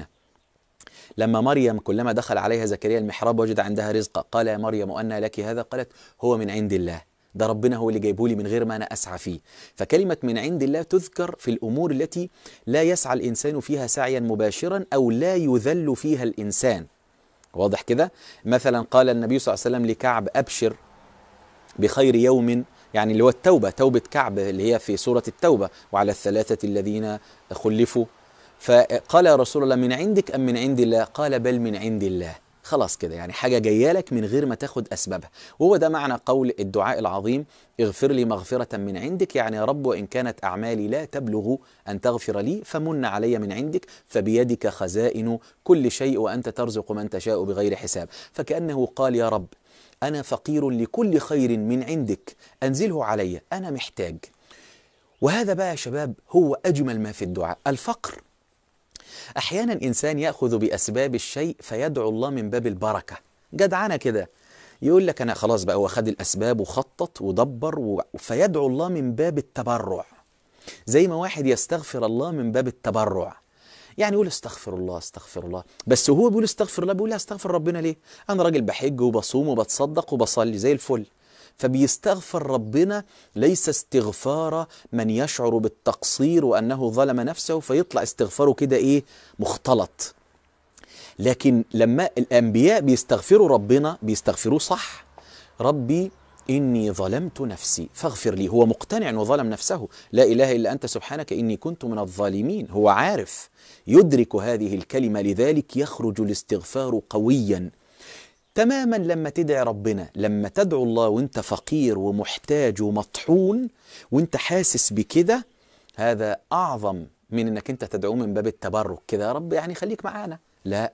لما مريم كلما دخل عليها زكريا المحراب وجد عندها رزقا قال يا مريم أنى لك هذا؟ قالت هو من عند الله، ده ربنا هو اللي جايبه لي من غير ما أنا أسعى فيه. فكلمة من عند الله تذكر في الأمور التي لا يسعى الإنسان فيها سعيا مباشرا أو لا يذل فيها الإنسان. واضح كده؟ مثلا قال النبي صلى الله عليه وسلم لكعب أبشر بخير يوم، يعني اللي هو التوبة، توبة كعب اللي هي في سورة التوبة، وعلى الثلاثة الذين خلفوا. فقال يا رسول الله من عندك أم من عند الله؟ قال بل من عند الله. خلاص كده، يعني حاجة جاية لك من غير ما تاخد أسبابها. وهو ده معنى قول الدعاء العظيم اغفر لي مغفرة من عندك، يعني يا رب وإن كانت أعمالي لا تبلغ أن تغفر لي فمن علي من عندك، فبيدك خزائن كل شيء وأنت ترزق من تشاء بغير حساب. فكأنه قال يا رب أنا فقير لكل خير من عندك أنزله علي، أنا محتاج. وهذا بقى يا شباب هو أجمل ما في الدعاء، الفقر. أحيانا إنسان يأخذ بأسباب الشيء فيدعو الله من باب البركة، جدعانة كده، يقول لك أنا خلاص بقى، هو خد الأسباب وخطط ودبر فيدعو الله من باب التبرع. زي ما واحد يستغفر الله من باب التبرع، يعني يقول استغفر الله استغفر الله، بس هو بيقول استغفر الله بيقول استغفر ربنا ليه؟ أنا راجل بحج وبصوم وبتصدق وبصلي زي الفل. فبيستغفر ربنا ليس استغفار من يشعر بالتقصير وأنه ظلم نفسه فيطلع استغفاره كده إيه مختلط. لكن لما الأنبياء بيستغفروا ربنا بيستغفروه صح، ربي إني ظلمت نفسي فاغفر لي. هو مقتنع أنه ظلم نفسه، لا إله إلا أنت سبحانك إني كنت من الظالمين. هو عارف يدرك هذه الكلمة، لذلك يخرج الاستغفار قويا تماما. لما تدعي ربنا، لما تدعو الله وانت فقير ومحتاج ومطحون وانت حاسس بكده، هذا أعظم من انك انت تدعوه من باب التبرك كده، يا رب يعني خليك معانا. لا،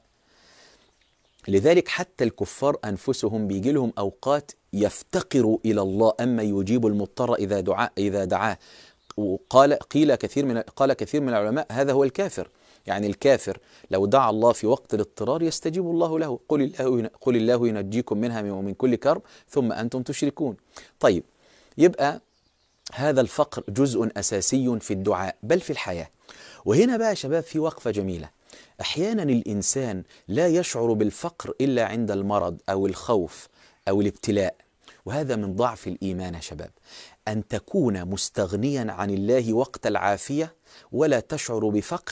لذلك حتى الكفار أنفسهم بيجي لهم أوقات يفتقروا إلى الله، أما يجيب المضطر إذا دعاه. وقال كثير من العلماء هذا هو الكافر. يعني الكافر لو دعا الله في وقت الاضطرار يستجيب الله له، قل الله ينجيكم منها ومن كل كرب ثم أنتم تشركون. طيب، يبقى هذا الفقر جزء أساسي في الدعاء بل في الحياة. وهنا بقى يا شباب في وقفة جميلة. أحيانا الإنسان لا يشعر بالفقر إلا عند المرض أو الخوف أو الابتلاء، وهذا من ضعف الإيمان يا شباب. أن تكون مستغنيا عن الله وقت العافية ولا تشعر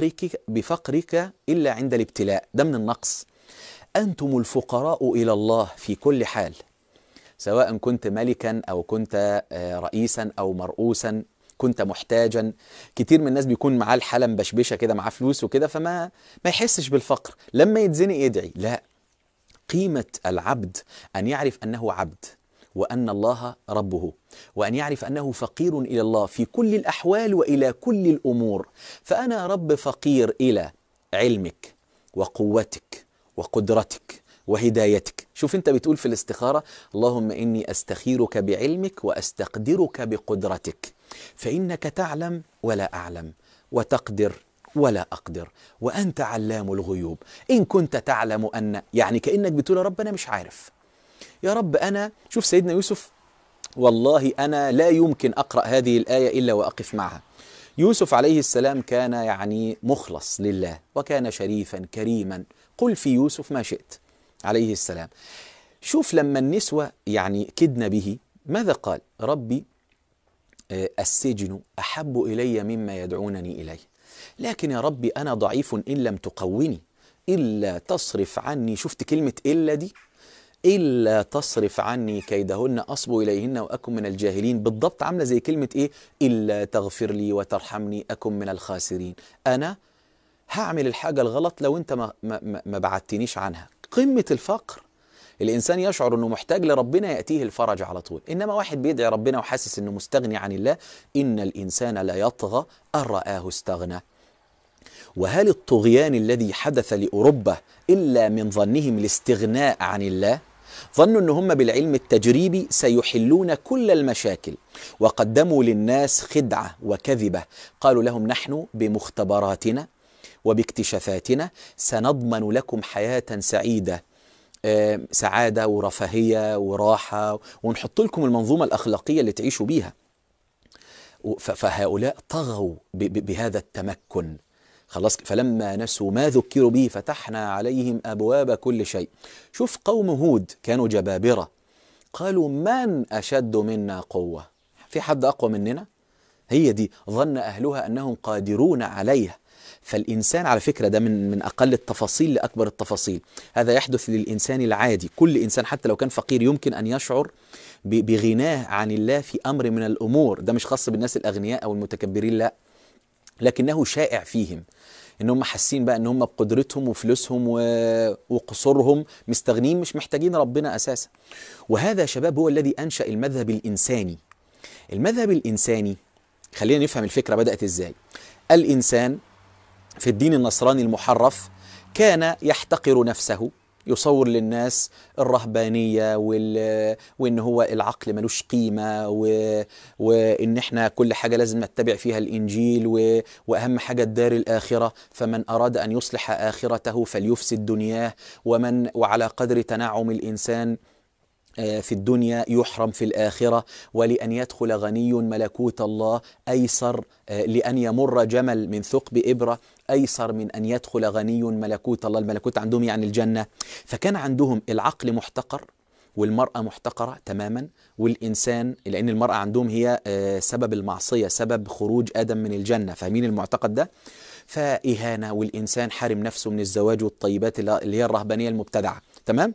بفقرك إلا عند الابتلاء، ده من النقص. أنتم الفقراء إلى الله في كل حال، سواء كنت ملكا أو كنت رئيسا أو مرؤوسا، كنت محتاجا. كتير من الناس بيكون معاه الحالة مبشبشة كده، معاه فلوس وكده، فما يحسش بالفقر. لما يتزنق يدعي. لا، قيمة العبد أن يعرف أنه عبد وأن الله ربه، وأن يعرف أنه فقير إلى الله في كل الأحوال وإلى كل الأمور. فأنا رب فقير إلى علمك وقوتك وقدرتك وهدايتك. شوف أنت بتقول في الاستخارة اللهم إني أستخيرك بعلمك وأستقدرك بقدرتك، فإنك تعلم ولا أعلم وتقدر ولا أقدر وأنت علام الغيوب. إن كنت تعلم أن، يعني كأنك بتقول يا رب أنا مش عارف، يا رب أنا. شوف سيدنا يوسف، والله أنا لا يمكن أقرأ هذه الآية إلا وأقف معها. يوسف عليه السلام كان يعني مخلص لله وكان شريفا كريما، قل في يوسف ما شئت عليه السلام. شوف لما النسوة يعني كدن به ماذا قال؟ ربي السجن أحب إلي مما يدعونني إليه، لكن يا ربي أنا ضعيف إن لم تقوني إلا تصرف عني. شفت كلمة إلا دي؟ إلا تصرف عني كيدهن أصب إليهن وأكن من الجاهلين. بالضبط عاملة زي كلمة إيه؟ إلا تغفر لي وترحمني أكن من الخاسرين. أنا هعمل الحاجة الغلط لو أنت ما بعدتنيش عنها. قمة الفقر. الإنسان يشعر أنه محتاج لربنا يأتيه الفرج على طول، إنما واحد بيدعي ربنا وحاسس أنه مستغني عن الله. إن الإنسان لا يطغى أن رآه استغنى. وهل الطغيان الذي حدث لأوروبا إلا من ظنهم الاستغناء عن الله؟ ظنوا أن هم بالعلم التجريبي سيحلون كل المشاكل، وقدموا للناس خدعة وكذبة. قالوا لهم نحن بمختبراتنا وباكتشافاتنا سنضمن لكم حياة سعيدة، سعادة ورفاهية وراحة، ونحط لكم المنظومة الأخلاقية اللي تعيشوا بيها. فهؤلاء طغوا بهذا التمكن. خلاص، فلما نسوا ما ذكروا به فتحنا عليهم أبواب كل شيء. شوف قوم هود كانوا جبابرة، قالوا من أشد منا قوة؟ في حد أقوى مننا؟ هي دي ظن أهلها أنهم قادرون عليها. فالإنسان على فكرة ده من أقل التفاصيل لأكبر التفاصيل. هذا يحدث للإنسان العادي. كل إنسان حتى لو كان فقير يمكن أن يشعر بغناه عن الله في أمر من الأمور. ده مش خاص بالناس الأغنياء أو المتكبرين، لا، لكنه شائع فيهم، إنهم حاسين بقى إنهم بقدرتهم وفلوسهم وقصورهم مستغنين، مش محتاجين ربنا أساسا. وهذا شباب هو الذي أنشأ المذهب الإنساني. المذهب الإنساني، خلينا نفهم الفكرة بدأت إزاي. الإنسان في الدين النصراني المحرف كان يحتقر نفسه، يصور للناس الرهبانية وإن هو العقل ملوش قيمة، وإن إحنا كل حاجة لازم نتبع فيها الإنجيل، وأهم حاجة الدار الآخرة، فمن أراد أن يصلح آخرته فليفسد دنياه، وعلى قدر تنعم الإنسان في الدنيا يحرم في الآخرة، ولأن يدخل غني ملكوت الله أيسر، لأن يمر جمل من ثقب إبرة أيسر من أن يدخل غني ملكوت الله. الملكوت عندهم يعني الجنة. فكان عندهم العقل محتقر، والمرأة محتقرة تماما، والإنسان، لأن المرأة عندهم هي سبب المعصية، سبب خروج آدم من الجنة. فاهمين المعتقد ده؟ فإهانة، والإنسان حارم نفسه من الزواج والطيبات اللي هي الرهبانية المبتدعة. تمام؟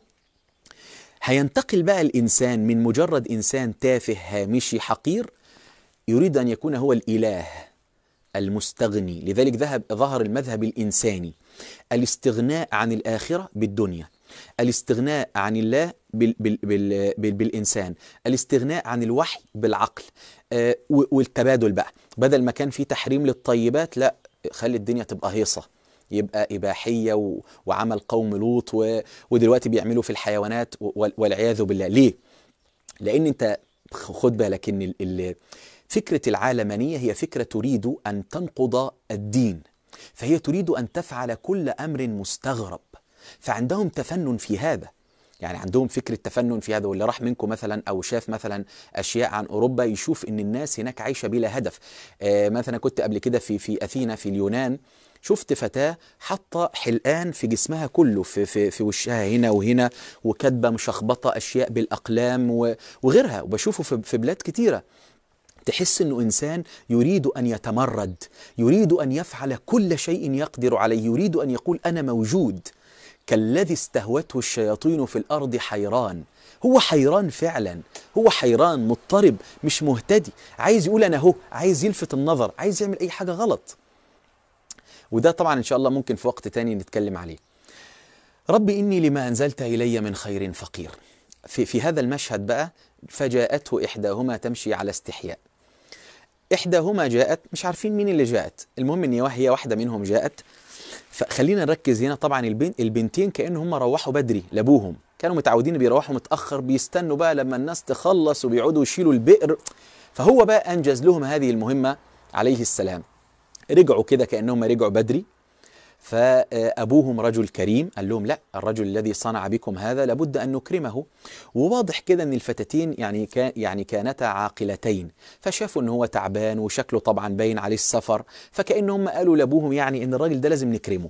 هينتقل بقى الإنسان من مجرد إنسان تافه هامشي حقير، يريد أن يكون هو الإله المستغني. لذلك ظهر المذهب الإنساني، الاستغناء عن الآخرة بالدنيا، الاستغناء عن الله بالإنسان، الاستغناء عن الوحي بالعقل، والتبادل بقى. بدل ما كان في تحريم للطيبات، لا، خلي الدنيا تبقى هيصة، يبقى إباحية وعمل قوم لوط، ودلوقتي بيعملوا في الحيوانات والعياذ بالله. ليه؟ لأن أنت خد بالك أن فكرة العالمانية هي فكرة تريد أن تنقض الدين، فهي تريد أن تفعل كل أمر مستغرب. فعندهم تفنن في هذا، يعني عندهم فكرة تفنن في هذا. واللي راح منكم مثلا أو شاف مثلا أشياء عن أوروبا يشوف أن الناس هناك عايشة بلا هدف. مثلا كنت قبل كده في أثينا في اليونان، شفت فتاة حاطة حلقان في جسمها كله، في وشها هنا وهنا، وكاتبة مشخبطة أشياء بالأقلام وغيرها. وبشوفه في بلاد كتيرة. تحس أنه إنسان يريد أن يتمرد، يريد أن يفعل كل شيء يقدر عليه، يريد أن يقول أنا موجود. كالذي استهوته الشياطين في الأرض حيران. هو حيران فعلا، هو حيران مضطرب، مش مهتدي، عايز يقول أنا هو، عايز يلفت النظر، عايز يعمل أي حاجة غلط. وده طبعا إن شاء الله ممكن في وقت تاني نتكلم عليه. رب إني لما أنزلت إلي من خير فقير. في هذا المشهد بقى، فجاءته إحداهما تمشي على استحياء. إحداهما جاءت، مش عارفين مين اللي جاءت، المهم إن هي واحدة منهم جاءت. فخلينا نركز هنا. طبعا البنتين كأنهم روحوا بدري لأبوهم، كانوا متعودين بيروحوا متأخر، بيستنوا بقى لما الناس تخلص وبيقعدوا يشيلوا البئر. فهو بقى أنجز لهم هذه المهمة عليه السلام. رجعوا كده كأنهم رجعوا بدري. فأبوهم رجل كريم، قال لهم لا، الرجل الذي صنع بكم هذا لابد أن نكرمه. وواضح كده أن الفتاتين يعني كانتا عاقلتين، فشافوا أنه هو تعبان وشكله طبعا باين عليه السفر، فكأنهم قالوا لأبوهم يعني أن الراجل ده لازم نكرمه.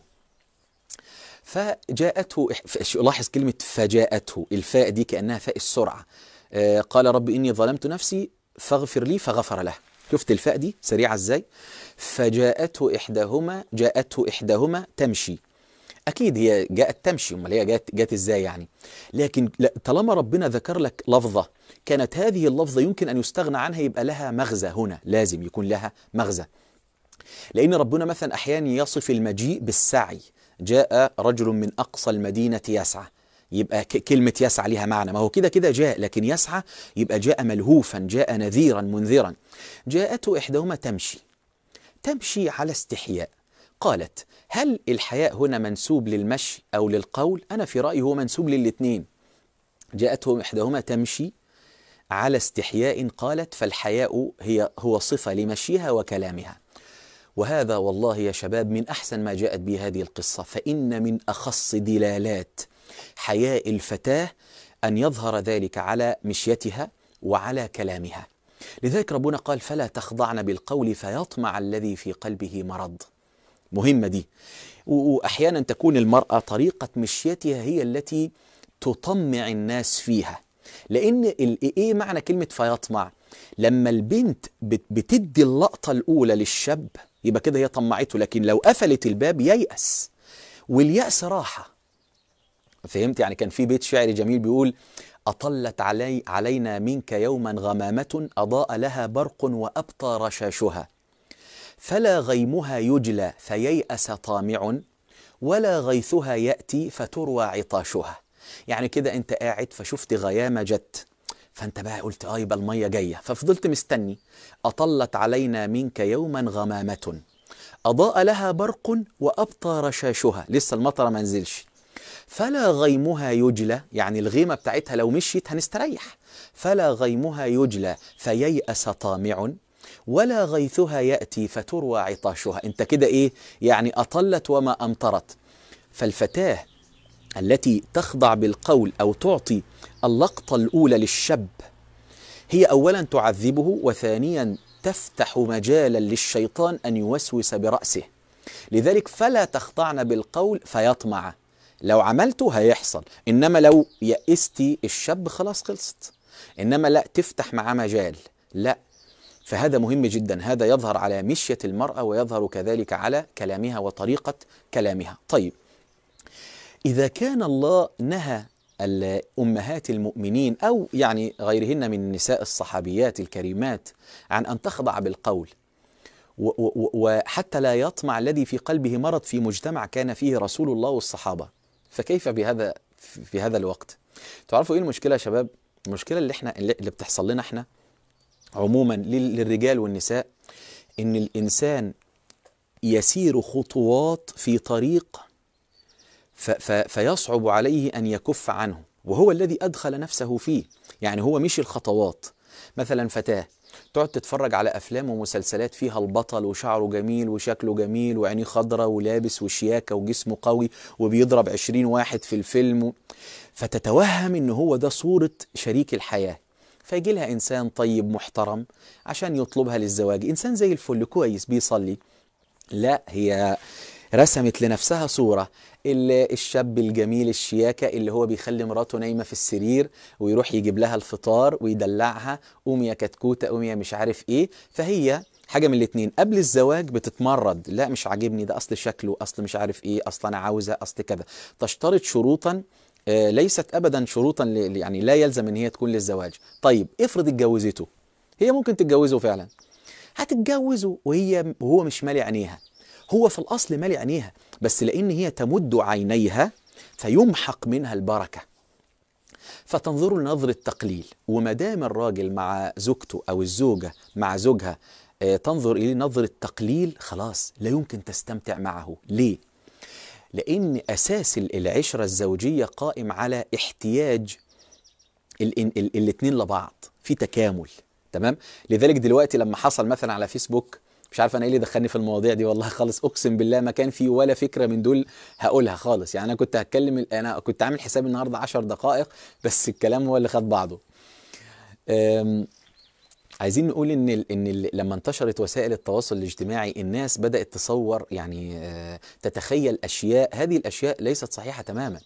فجاءته، لاحظ كلمة فجاءته، الفاء دي كأنها فاء السرعة. قال رب إني ظلمت نفسي فاغفر لي فغفر له. شفت الفاء دي سريعة ازاي؟ فجاءته إحداهما تمشي. أكيد هي جاءت تمشي، أمال هي جاءت ازاي يعني؟ لكن طالما ربنا ذكر لك لفظة، كانت هذه اللفظة يمكن أن يستغنى عنها، يبقى لها مغزى هنا، لازم يكون لها مغزى. لأن ربنا مثلا أحيانا يصف المجيء بالسعي. جاء رجل من أقصى المدينة يسعى، يبقى كلمة يسعى لها معنى، ما هو كده كده جاء، لكن يسعى يبقى جاء ملهوفا، جاء نذيرا منذرا. جاءته إحداهما تمشي على استحياء. قالت: هل الحياء هنا منسوب للمشي أو للقول؟ أنا في رأيي هو منسوب للاتنين. جاءته إحداهما تمشي على استحياء، قالت: فالحياء هو صفة لمشيها وكلامها. وهذا والله يا شباب من أحسن ما جاءت به هذه القصة، فإن من أخص دلالات حياء الفتاة أن يظهر ذلك على مشيتها وعلى كلامها. لذلك ربنا قال: فلا تخضعن بالقول فيطمع الذي في قلبه مرض. مهمة دي. وأحيانا تكون المرأة طريقة مشيتها هي التي تطمع الناس فيها. لأن إيه معنى كلمة فيطمع؟ لما البنت بتدي اللقطة الأولى للشاب يبقى كده هي طمعته، لكن لو قفلت الباب ييأس، واليأس راحة. فهمت؟ يعني كان في بيت شعري جميل بيقول: أطلت علينا منك يوما غمامة أضاء لها برق وأبطى رشاشها، فلا غيمها يجلى فييأس طامع، ولا غيثها يأتي فتروى عطاشها. يعني كده أنت قاعد فشفت غيامة جت، فأنت بقى قلت يبقى المية جاية، ففضلت مستني. أطلت علينا منك يوما غمامة أضاء لها برق وأبطى رشاشها، لسه المطر ما نزلش. فلا غيمها يجلى، يعني الغيمة بتاعتها لو مشيت هنستريح. فلا غيمها يجلى فييأس طامع، ولا غيثها يأتي فتروى عطاشها. انت كده ايه؟ يعني أطلت وما أمطرت. فالفتاة التي تخضع بالقول أو تعطي اللقطة الأولى للشاب هي أولا تعذبه، وثانيا تفتح مجالا للشيطان أن يوسوس برأسه. لذلك فلا تخضعن بالقول فيطمع، لو عملته هيحصل، إنما لو يأستي الشاب خلاص خلصت. إنما لا تفتح معاه مجال، لا. فهذا مهم جدا، هذا يظهر على مشية المرأة ويظهر كذلك على كلامها وطريقة كلامها. طيب، إذا كان الله نهى أمهات المؤمنين أو يعني غيرهن من النساء الصحابيات الكريمات عن أن تخضع بالقول، وحتى لا يطمع الذي في قلبه مرض في مجتمع كان فيه رسول الله والصحابة، فكيف بهذا في هذا الوقت؟ تعرفوا إيه المشكلة يا شباب؟ المشكلة اللي بتحصل لنا إحنا عموما للرجال والنساء، إن الإنسان يسير خطوات في طريق فيصعب عليه أن يكف عنه، وهو الذي أدخل نفسه فيه. يعني هو مشي الخطوات. مثلا فتاة تقعد تتفرج على أفلام ومسلسلات فيها البطل وشعره جميل وشكله جميل وعينيه خضرة ولابس وشياكة وجسمه قوي وبيضرب 20 واحد في الفيلم، فتتوهم إن هو ده صورة شريك الحياة. فيجي لها إنسان طيب محترم عشان يطلبها للزواج، إنسان زي الفل كويس بيصلي، لا، هي رسمت لنفسها صورة الشاب الجميل الشياكة اللي هو بيخلي مراته نايمة في السرير ويروح يجيب لها الفطار ويدلعها، قومي يا كتكوتة، قومي يا مش عارف ايه. فهي حاجة من الاتنين، قبل الزواج بتتمرد، لا مش عاجبني ده، أصل شكله، أصل مش عارف ايه، أصل أنا عاوزة، أصل كذا. تشترط شروطا ليست أبدا شروطا يعني لا يلزم ان هي تكون للزواج. طيب افرض اتجوزته، هي ممكن تتجوزه فعلا، هتتجوزه وهو مش مالي عينيها. هو في الأصل مالي عينيها، بس لأن هي تمد عينيها فيمحق منها البركة، فتنظر لنظرة تقليل. ومدام الراجل مع زوجته أو الزوجة مع زوجها تنظر إليه نظرة تقليل، خلاص لا يمكن تستمتع معه. ليه؟ لأن أساس العشرة الزوجية قائم على احتياج الاتنين لبعض، في تكامل. تمام؟ لذلك دلوقتي لما حصل مثلا على فيسبوك، مش عارف انا ايه اللي دخلني في المواضيع دي والله خالص، اقسم بالله ما كان في ولا فكره من دول هقولها خالص. يعني انا كنت عامل حساب النهارده 10 دقائق، بس الكلام هو اللي خد بعضه. عايزين نقول ان لما انتشرت وسائل التواصل الاجتماعي، الناس بدات تصور، يعني تتخيل اشياء، هذه الاشياء ليست صحيحه تماما.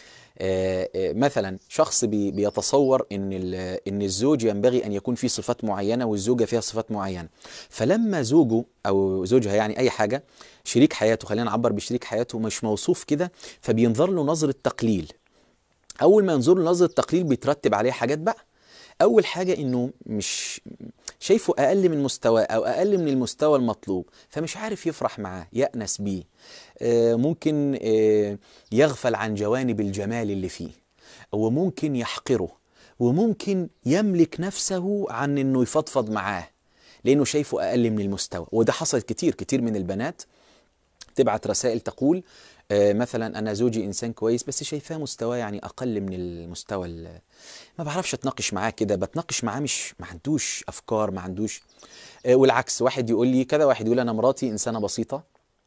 مثلا شخص بيتصور ان الزوج ينبغي ان يكون فيه صفات معينه والزوجه فيها صفات معينه، فلما زوجه او زوجها، يعني اي حاجه، شريك حياته، خلينا نعبر بشريك حياته، مش موصوف كده، فبينظر له نظره تقليل. اول ما ينظر له نظره تقليل بيترتب عليه حاجات بقى. اول حاجه انه مش شايفه اقل من مستواه او اقل من المستوى المطلوب، فمش عارف يفرح معاه، يأنس بيه. ممكن يغفل عن جوانب الجمال اللي فيه. وممكن يحقره، وممكن يملك نفسه عن انه يفضفض معاه لانه شايفه اقل من المستوى. وده حصل كتير كتير من البنات تبعت رسائل تقول مثلا انا زوجي انسان كويس بس شايفاه مستواه يعني اقل من المستوى، ما بعرفش اتناقش معاه كده، بتناقش معاه مش ما عندوش افكار، ما عندوش. والعكس، واحد يقول لي كذا، واحد يقول انا مراتي انسانه بسيطه،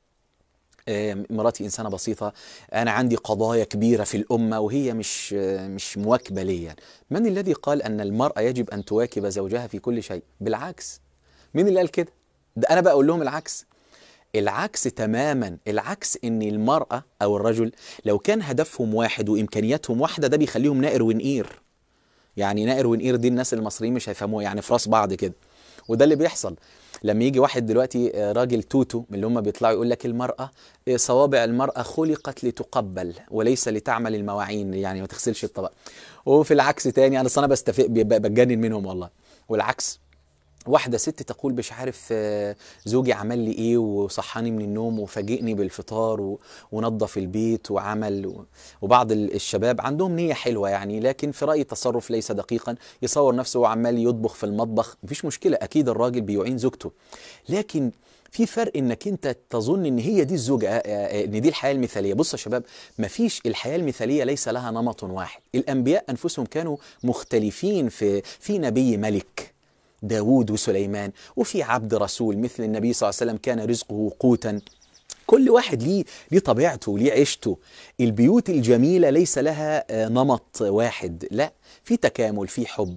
مراتي إنسانة بسيطة، أنا عندي قضايا كبيرة في الأمة وهي مش مواكبة لي يعني. من الذي قال أن المرأة يجب أن تواكب زوجها في كل شيء؟ بالعكس، مين اللي قال كده؟ ده أنا بقول لهم العكس، العكس تماما، العكس. إن المرأة أو الرجل لو كان هدفهم واحد وإمكانياتهم واحدة ده بيخليهم نائر ونقير. يعني نائر ونقير دي الناس المصريين مش هيفهموها، يعني في راس بعض كده. وده اللي بيحصل لما يجي واحد دلوقتي راجل توتو من اللي هم بيطلعوا يقول لك المرأة صوابع المرأة خلقت لتقبل وليس لتعمل المواعين، يعني ما تغسلش الطبق. وفي العكس تاني، انا بستفق بتجنن منهم والله. والعكس، واحدة ست تقول مش عارف زوجي عمل لي ايه وصحاني من النوم وفاجئني بالفطار ونظف البيت وعمل وبعض الشباب عندهم نية حلوة يعني، لكن في رأيي تصرف ليس دقيقا، يصور نفسه وعمال يطبخ في المطبخ. مفيش مشكلة، اكيد الراجل بيعين زوجته، لكن في فرق انك انت تظن ان هي دي الزوجة، ان دي الحياة المثالية. بص يا شباب، مفيش، الحياة المثالية ليس لها نمط واحد. الانبياء انفسهم كانوا مختلفين، في نبي ملك داود وسليمان، وفي عبد رسول مثل النبي صلى الله عليه وسلم كان رزقه قوتا. كل واحد ليه طبيعته، ليه عيشته. البيوت الجميلة ليس لها نمط واحد، لا، في تكامل، في حب.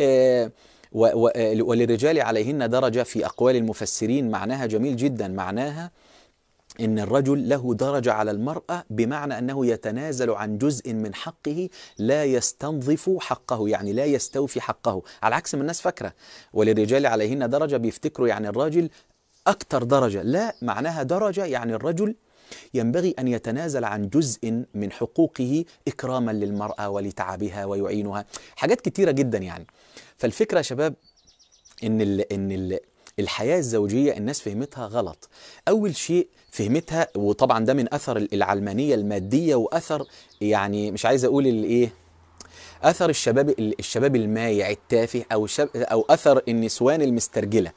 وللرجال عليهن درجة في أقوال المفسرين، معناها جميل جدا، معناها إن الرجل له درجة على المرأة، بمعنى أنه يتنازل عن جزء من حقه، لا يستنظف حقه، يعني لا يستوفي حقه، على عكس ما الناس فاكرة. وللرجال عليهن درجة بيفتكروا يعني الراجل أكتر درجة، لا، معناها درجة يعني الرجل ينبغي أن يتنازل عن جزء من حقوقه إكراما للمرأة ولتعبها ويعينها، حاجات كتيرة جدا يعني. فالفكرة يا شباب إن الحياة الزوجية الناس فهمتها غلط. أول شيء فهمتها، وطبعا ده من أثر العلمانية المادية، وأثر يعني مش عايز أقول الإيه، أثر الشباب المايع التافه، أو أثر النسوان المسترجلة.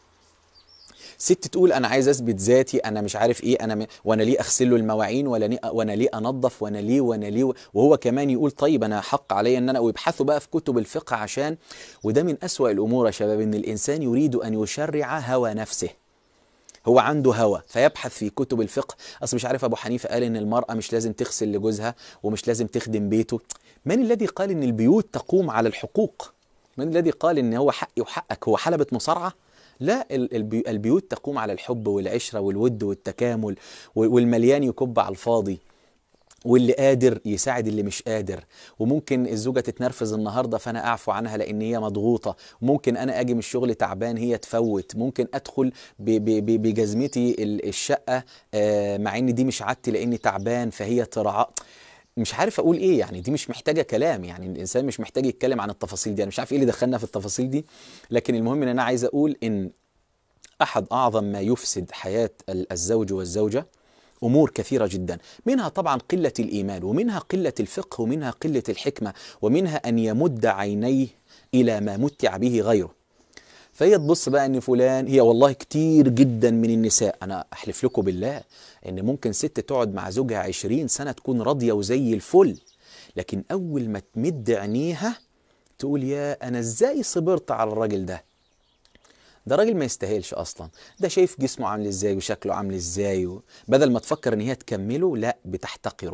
ست تقول انا عايز اثبت ذاتي، انا مش عارف ايه، وانا ليه اغسل له المواعين، وانا ليه انظف، وانا ليه، وهو كمان يقول طيب انا حق علي ان انا، ويبحثوا بقى في كتب الفقه عشان. وده من اسوأ الامور يا شباب، ان الانسان يريد ان يشرع هوى نفسه. هو عنده هوى فيبحث في كتب الفقه، اصل مش عارف ابو حنيفه قال ان المراه مش لازم تغسل لجوزها ومش لازم تخدم بيته. من الذي قال ان البيوت تقوم على الحقوق؟ من الذي قال ان هو حقي وحقك؟ هو حلبة مصارعة؟ لا، البيوت تقوم على الحب والعشرة والود والتكامل، والمليان يكب على الفاضي، واللي قادر يساعد اللي مش قادر. وممكن الزوجة تتنرفز النهاردة فأنا أعفو عنها لأن هي مضغوطة، وممكن أنا أجي من الشغل تعبان هي تفوت، ممكن أدخل بجزمتي الشقة مع إن دي مش عادتي لأني تعبان فهي ترعى. مش عارف أقول إيه يعني، دي مش محتاجة كلام، يعني الإنسان مش محتاج يتكلم عن التفاصيل دي. أنا مش عارف إيه اللي دخلنا في التفاصيل دي، لكن المهم إن أنا عايز أقول إن أحد أعظم ما يفسد حياة الزوج والزوجة أمور كثيرة جدا، منها طبعا قلة الإيمان، ومنها قلة الفقه، ومنها قلة الحكمة، ومنها أن يمد عينيه إلى ما متع به غيره. فهي تبص بقى أن فلان، هي والله كتير جدا من النساء، أنا أحلف لكم بالله أن ممكن ست تقعد مع زوجها 20 سنة تكون راضية وزي الفل، لكن أول ما تمد عينيها تقول يا أنا إزاي صبرت على الراجل ده راجل ما يستاهلش اصلا، ده شايف جسمه عامل ازاي وشكله عامل ازاي، بدل ما تفكر ان هي تكمله لا بتحتقره.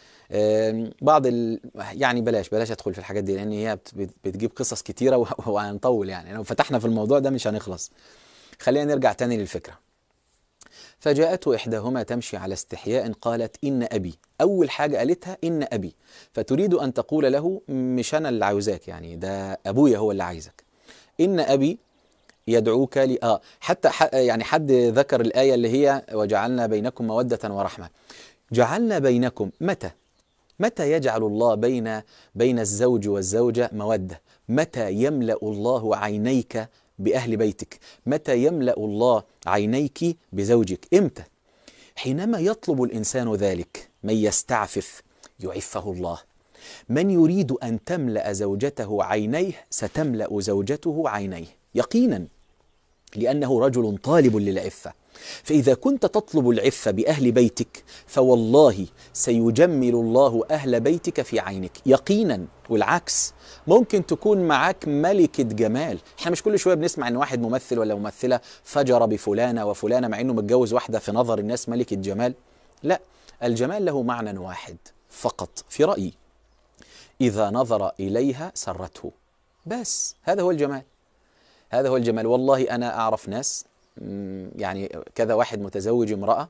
يعني بلاش ادخل في الحاجات دي لان هي بتجيب قصص كتيره وهنطول يعني، لو فتحنا في الموضوع ده مش هنخلص. خلينا نرجع تاني للفكره. فجاءته إحداهما تمشي على استحياء قالت إن أبي، أول حاجة قالتها إن أبي، فتريد أن تقول له مش أنا اللي عاوزاك، يعني ده أبويا هو اللي عايزك. إن أبي يدعوك حتى يعني حد ذكر الآية اللي هي وجعلنا بينكم مودة ورحمة. جعلنا بينكم متى يجعل الله بين الزوج والزوجة مودة؟ متى يملأ الله عينيك بأهل بيتك؟ متى يملأ الله عينيك بزوجك؟ إمتى؟ حينما يطلب الإنسان ذلك. من يستعفف يعفه الله، من يريد أن تملأ زوجته عينيه ستملأ زوجته عينيه يقينا، لأنه رجل طالب للعفة. فإذا كنت تطلب العفة بأهل بيتك فوالله سيجمل الله أهل بيتك في عينك يقينا. والعكس، ممكن تكون معاك ملكة جمال. احنا مش كل شوية بنسمع ان واحد ممثل ولا ممثلة فجر بفلانة وفلانة مع انه متجوز واحدة في نظر الناس ملكة جمال. لا، الجمال له معنى واحد فقط في رأيي، إذا نظر إليها سرته، بس هذا هو الجمال. هذا هو الجمال. والله أنا أعرف ناس، يعني كذا واحد متزوج امرأة،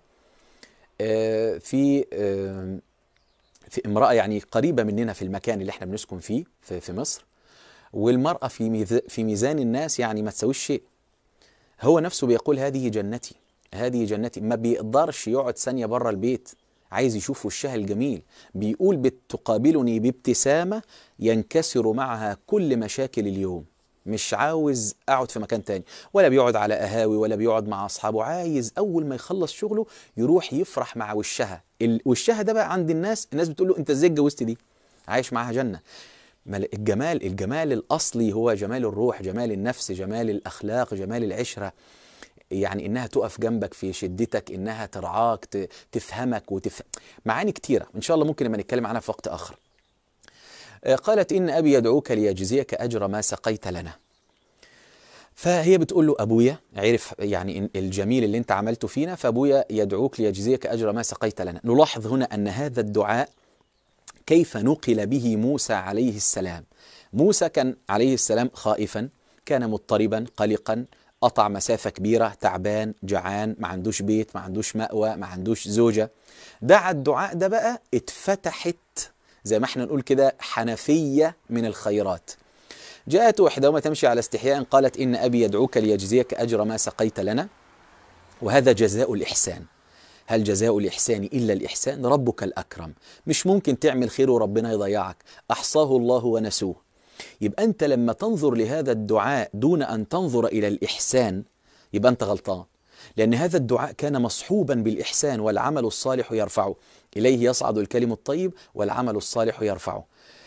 في امرأة يعني قريبة مننا في المكان اللي احنا بنسكن فيه في مصر، والمرأة في ميزان الناس يعني ما تسويش شيء. هو نفسه بيقول هذه جنتي، هذه جنتي. ما بيقدرش يقعد ثانية بره البيت، عايز يشوف وشها الجميل. بيقول بتقابلني بابتسامة ينكسر معها كل مشاكل اليوم. مش عاوز اقعد في مكان تاني، ولا بيقعد على قهاوي، ولا بيقعد مع اصحابه. عايز اول ما يخلص شغله يروح يفرح مع وشها. وشها ده بقى عند الناس بتقول له انت ازاي اتجوزت دي؟ عايش معاها جنة. الجمال الأصلي هو جمال الروح، جمال النفس، جمال الأخلاق، جمال العشرة. يعني إنها تقف جنبك في شدتك، إنها ترعاك، تفهمك معاني كتيرة إن شاء الله ممكن لما نتكلم عنها في وقت آخر. قالت إن أبي يدعوك ليجزيك أجر ما سقيت لنا. فهي بتقول له أبويا عرف يعني الجميل اللي أنت عملته فينا، فأبويا يدعوك ليجزيك أجر ما سقيت لنا. نلاحظ هنا أن هذا الدعاء كيف نقل به موسى عليه السلام. موسى كان عليه السلام خائفا، كان مضطربا قلقا، قطع مسافة كبيرة، تعبان جعان، ما عندوش بيت، ما عندوش مأوى، ما عندوش زوجة. دعا الدعاء ده بقى اتفتحت زي ما احنا نقول كده حنفية من الخيرات. جاءت إحداهما تمشي على استحياء قالت إن أبي يدعوك ليجزيك أجر ما سقيت لنا. وهذا جزاء الإحسان. هل جزاء الإحسان إلا الإحسان؟ ربك الأكرم. مش ممكن تعمل خير وربنا يضيعك، أحصاه الله ونسوه. يبقى أنت لما تنظر لهذا الدعاء دون أن تنظر إلى الإحسان يبقى أنت غلطان، لأن هذا الدعاء كان مصحوبا بالإحسان. والعمل الصالح يرفعه، إليه يصعد الكلم الطيب والعمل الصالح يرفعه.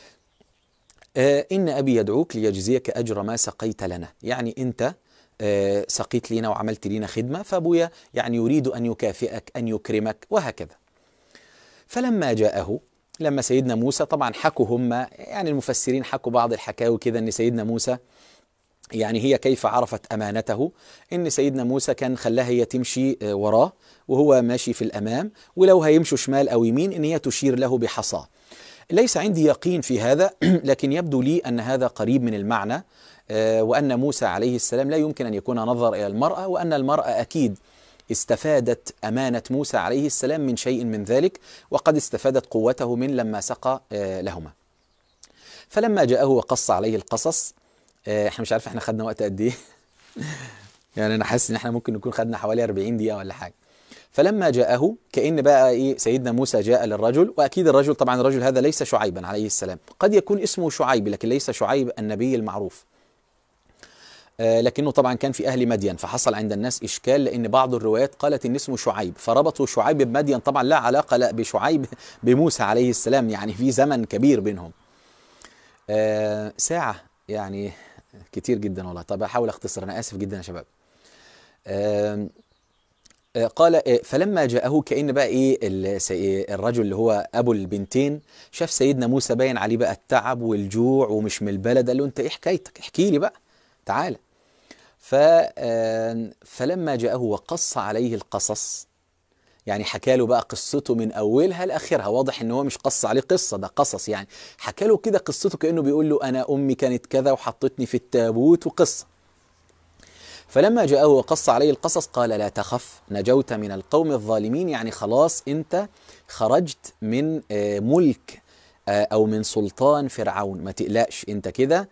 إن أبي يدعوك ليجزيك أجر ما سقيت لنا، يعني أنت سقيت لنا وعملت لنا خدمة، فأبويا يعني يريد أن يكافئك، أن يكرمك، وهكذا. فلما جاءه، لما سيدنا موسى طبعا حكوا هم، يعني المفسرين حكوا بعض الحكاوي كده، أن سيدنا موسى يعني هي كيف عرفت أمانته. إن سيدنا موسى كان خلاها هي تمشي وراه وهو ماشي في الأمام، ولو هيمشوا شمال أو يمين إن هي تشير له بحصاه. ليس عندي يقين في هذا لكن يبدو لي أن هذا قريب من المعنى، وأن موسى عليه السلام لا يمكن أن يكون نظر إلى المرأة، وأن المرأة أكيد استفادت أمانة موسى عليه السلام من شيء من ذلك، وقد استفادت قوته من لما سقى لهما. فلما جاءه وقص عليه القصص، احنا مش عارف احنا خدنا وقت قد ايه يعني انا حاسس ان احنا ممكن نكون خدنا حوالي 40 دقيقة ولا حاجة. فلما جاءه كأن بقى ايه، سيدنا موسى جاء للرجل، واكيد الرجل طبعا الرجل هذا ليس شعيبا عليه السلام، قد يكون اسمه شعيب لكن ليس شعيب النبي المعروف، لكنه طبعا كان في أهل مدين، فحصل عند الناس إشكال لأن بعض الروايات قالت إن اسمه شعيب، فربطوا شعيب بمدين. طبعا لا علاقة لا بشعيب بموسى عليه السلام، يعني في زمن كبير بينهم. ساعة يعني كتير جدا والله. طب أحاول أختصر، أنا آسف جدا يا شباب. قال فلما جاءه، كأن بقى إيه الرجل اللي هو أبو البنتين شاف سيدنا موسى باين عليه بقى التعب والجوع ومش من البلد، قال له أنت إيه حكايتك؟ احكي لي بقى، تعالى. فلما جاءه وقص عليه القصص، يعني حكى له بقى قصته من أولها لآخرها. واضح إن هو مش قص عليه قصة، ده قصص، يعني حكى له كده قصته كأنه بيقول له أنا أمي كانت كذا وحطتني في التابوت وقصة. فلما جاءه وقص عليه القصص قال لا تخف نجوت من القوم الظالمين، يعني خلاص أنت خرجت من ملك أو من سلطان فرعون، ما تقلقش أنت كده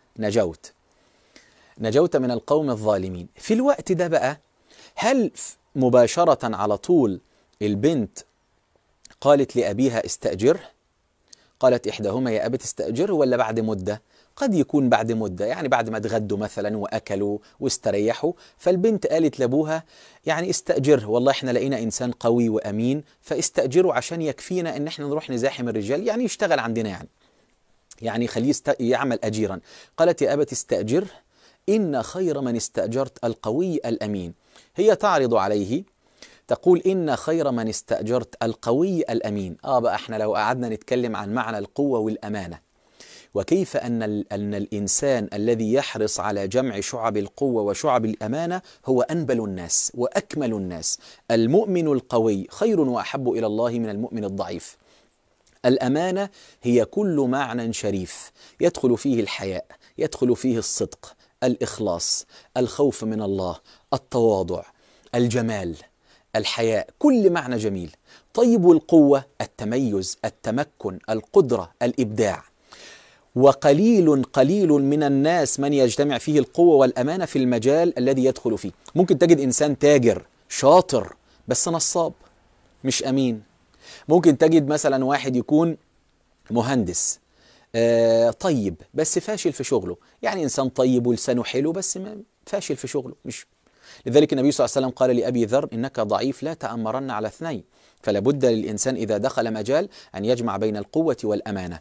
نجوت من القوم الظالمين. في الوقت ده بقى هل مباشرة على طول البنت قالت لأبيها استأجره؟ قالت إحداهما يا أبت استأجره، ولا بعد مدة؟ قد يكون بعد مدة، يعني بعد ما اتغدوا مثلا وأكلوا واستريحوا، فالبنت قالت لأبوها يعني استأجره، والله احنا لقينا إنسان قوي وأمين فاستأجره عشان يكفينا إن احنا نروح نزاحم الرجال، يعني يشتغل عندنا يعني. يعني خليه يعمل أجيرا. قالت يا أبت استأجره إن خير من استأجرت القوي الأمين. هي تعرض عليه تقول إن خير من استأجرت القوي الأمين. بقى احنا لو قعدنا نتكلم عن معنى القوة والأمانة، وكيف أن الإنسان الذي يحرص على جمع شعب القوة وشعب الأمانة هو أنبل الناس وأكمل الناس. المؤمن القوي خير وأحب إلى الله من المؤمن الضعيف. الأمانة هي كل معنى شريف يدخل فيه الحياء، يدخل فيه الصدق، الإخلاص، الخوف من الله، التواضع، الجمال، الحياء، كل معنى جميل. طيب والقوة التميز، التمكن، القدرة، الإبداع. وقليل قليل من الناس من يجتمع فيه القوة والأمانة في المجال الذي يدخل فيه. ممكن تجد إنسان تاجر شاطر بس نصاب مش أمين. ممكن تجد مثلا واحد يكون مهندس طيب بس فاشل في شغله، يعني إنسان طيب ولسانه حلو بس فاشل في شغله. مش لذلك النبي صلى الله عليه وسلم قال لأبي ذر إنك ضعيف لا تأمرن على اثنين. فلا بد للإنسان إذا دخل مجال أن يجمع بين القوة والأمانة.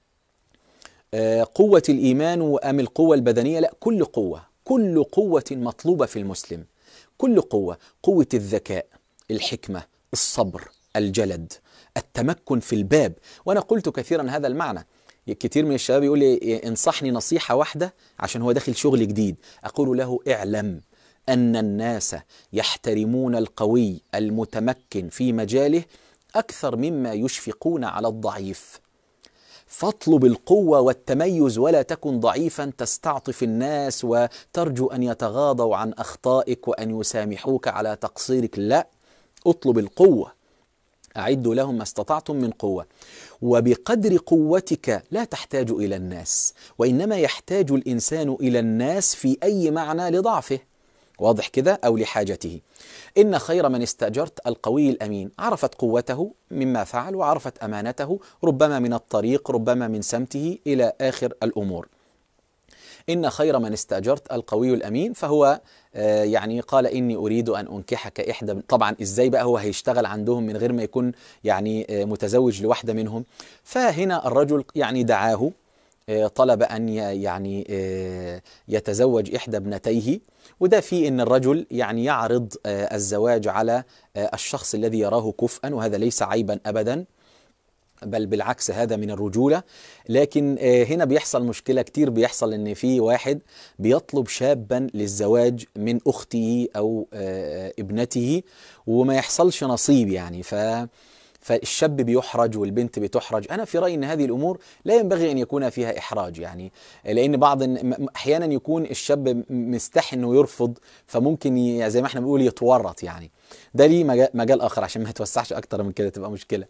قوة الإيمان أم القوة البدنية؟ لا، كل قوة، كل قوة مطلوبة في المسلم، كل قوة. قوة الذكاء، الحكمة، الصبر، الجلد، التمكن في الباب. وأنا قلت كثيرا هذا المعنى. كثير من الشباب يقول لي انصحني نصيحة واحدة عشان هو داخل شغل جديد. أقول له اعلم أن الناس يحترمون القوي المتمكن في مجاله أكثر مما يشفقون على الضعيف. فاطلب القوة والتميز ولا تكن ضعيفا تستعطف الناس وترجو أن يتغاضوا عن أخطائك وأن يسامحوك على تقصيرك. لا، اطلب القوة. أعدوا لهم ما استطعتم من قوة. وبقدر قوتك لا تحتاج إلى الناس، وإنما يحتاج الإنسان إلى الناس في أي معنى لضعفه، واضح كده، أو لحاجته. إن خير من استأجرت القوي الأمين. عرفت قوته مما فعل وعرفت أمانته، ربما من الطريق، ربما من سمته، إلى آخر الأمور. إن خير من استأجرت القوي الأمين. فهو يعني قال إني أريد أن أنكحك إحدى. طبعا إزاي بقى هو هيشتغل عندهم من غير ما يكون يعني متزوج لواحدة منهم؟ فهنا الرجل يعني دعاه، طلب أن يعني يتزوج إحدى ابنتيه. وده فيه أن الرجل يعني يعرض الزواج على الشخص الذي يراه كفءا، وهذا ليس عيبا أبدا، بل بالعكس هذا من الرجولة. لكن هنا بيحصل مشكلة كتير. بيحصل ان في واحد بيطلب شابا للزواج من اخته او ابنته وما يحصلش نصيب، يعني فالشاب بيحرج والبنت بتحرج. انا في رأيي ان هذه الامور لا ينبغي ان يكون فيها احراج، يعني لان احيانا يكون الشاب مستحي انه يرفض، فممكن زي ما احنا بنقول يتورط. يعني ده ليه مجال اخر عشان ما يتوسعش اكتر من كده تبقى مشكلة.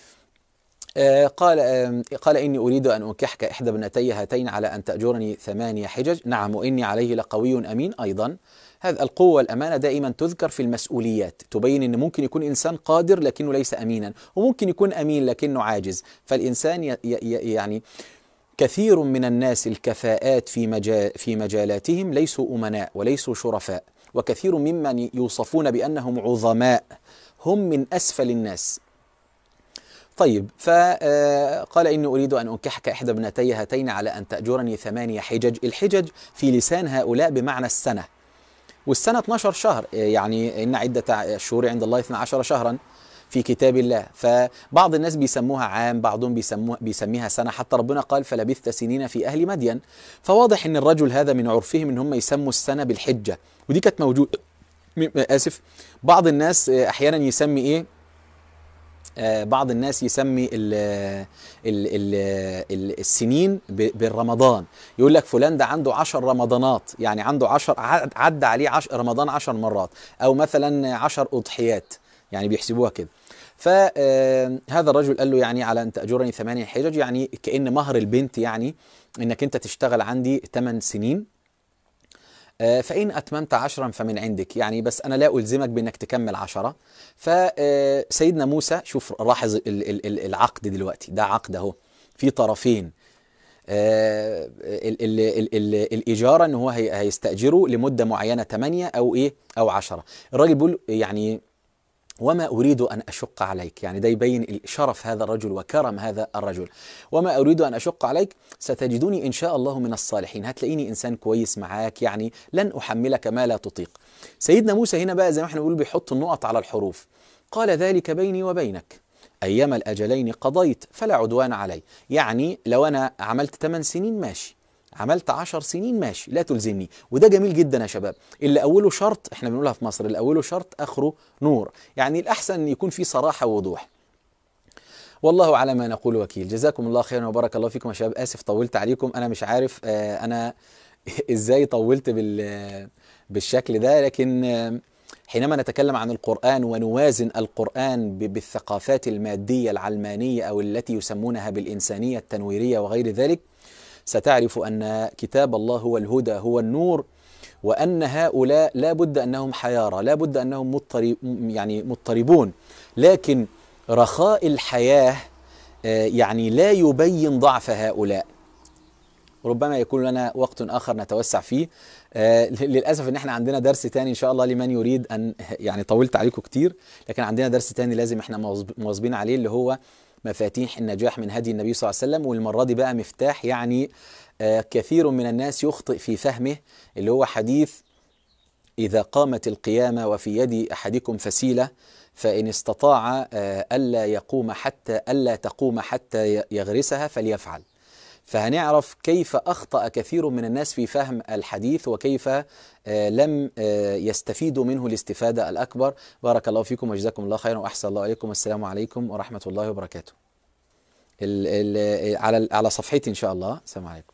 قال إني أريد أن أنكحك إحدى ابنتي هاتين على أن تأجرني 8 حجج. نعم، وإني عليه لقوي أمين. أيضا هذا القوة والأمانة دائما تذكر في المسؤوليات، تبين أن ممكن يكون إنسان قادر لكنه ليس أمينا، وممكن يكون أمين لكنه عاجز. فالإنسان يعني كثير من الناس الكفاءات في مجالاتهم ليسوا أمناء وليسوا شرفاء، وكثير ممن يوصفون بأنهم عظماء هم من أسفل الناس. طيب، فقال إني أريد أن أنكحك إحدى ابنتي هاتين على أن تأجرني 8 حجج. الحجج في لسان هؤلاء بمعنى السنة، والسنة 12 شهر، يعني إن عدة الشهور عند الله 12 شهرا في كتاب الله. فبعض الناس بيسموها عام، بعضهم بيسميها سنة، حتى ربنا قال فلبثت سنين في أهل مدين. فواضح إن الرجل هذا من عرفهم إن هم يسموا السنة بالحجة، ودي كانت موجودة. آسف، بعض الناس أحيانا يسمي إيه، بعض الناس يسمي السنين بالرمضان. يقول لك فلان ده عنده 10 رمضانات، يعني عنده 10 عدى عليه رمضان 10 مرات، أو مثلا 10 أضحيات، يعني بيحسبوها كده. فهذا الرجل قال له يعني على أن تأجرني 8 حجج، يعني كأن مهر البنت يعني إنك أنت تشتغل عندي 8 سنين، فإن أتممت 10 فمن عندك، يعني بس أنا لا ألزمك بأنك تكمل 10. فسيدنا موسى، شوف لاحظ العقد دلوقتي، ده عقد أهو في طرفين. الإجارة إن هو هيستأجره لمدة معينة 8 أو إيه أو 10. الراجل بيقول يعني وما أريد أن أشق عليك. يعني ده يبين شرف هذا الرجل وكرم هذا الرجل. وما أريد أن أشق عليك، ستجدني إن شاء الله من الصالحين. هتلاقيني إنسان كويس معاك، يعني لن أحملك ما لا تطيق. سيدنا موسى هنا بقى زي ما احنا بنقول بيحط النقط على الحروف. قال ذلك بيني وبينك، أيما الأجلين قضيت فلا عدوان علي. يعني لو أنا عملت 8 سنين ماشي، عملت 10 سنين ماشي، لا تلزمني. وده جميل جدا يا شباب. اللي أوله شرط، احنا بنقولها في مصر، اللي أوله شرط آخره نور. يعني الأحسن أن يكون في صراحة ووضوح. والله على ما نقول وكيل. جزاكم الله خيرا وبارك الله فيكم يا شباب. آسف طولت عليكم، أنا مش عارف أنا إزاي طولت بالشكل ده، لكن حينما نتكلم عن القرآن ونوازن القرآن بالثقافات المادية العلمانية أو التي يسمونها بالإنسانية التنويرية وغير ذلك، ستعرف أن كتاب الله هو الهدى، هو النور، وأن هؤلاء لا بد أنهم حيارى، لا بد أنهم مضطربون، لكن رخاء الحياة يعني لا يبين ضعف هؤلاء. ربما يكون لنا وقت آخر نتوسع فيه. للأسف إن احنا عندنا درس تاني إن شاء الله لمن يريد أن، يعني طولت عليكم كتير، لكن عندنا درس تاني لازم احنا مواظبين عليه، اللي هو مفاتيح النجاح من هدي النبي صلى الله عليه وسلم. والمرة دي بقى مفتاح يعني كثير من الناس يخطئ في فهمه، اللي هو حديث إذا قامت القيامة وفي يد أحدكم فسيلة فإن استطاع ألا تقوم حتى يغرسها فليفعل. فهنعرف كيف أخطأ كثير من الناس في فهم الحديث، وكيف لم يستفيدوا منه الاستفادة الأكبر. بارك الله فيكم وجزاكم الله خيرا وأحسن الله إليكم، والسلام عليكم ورحمة الله وبركاته. على صفحتي إن شاء الله. السلام عليكم.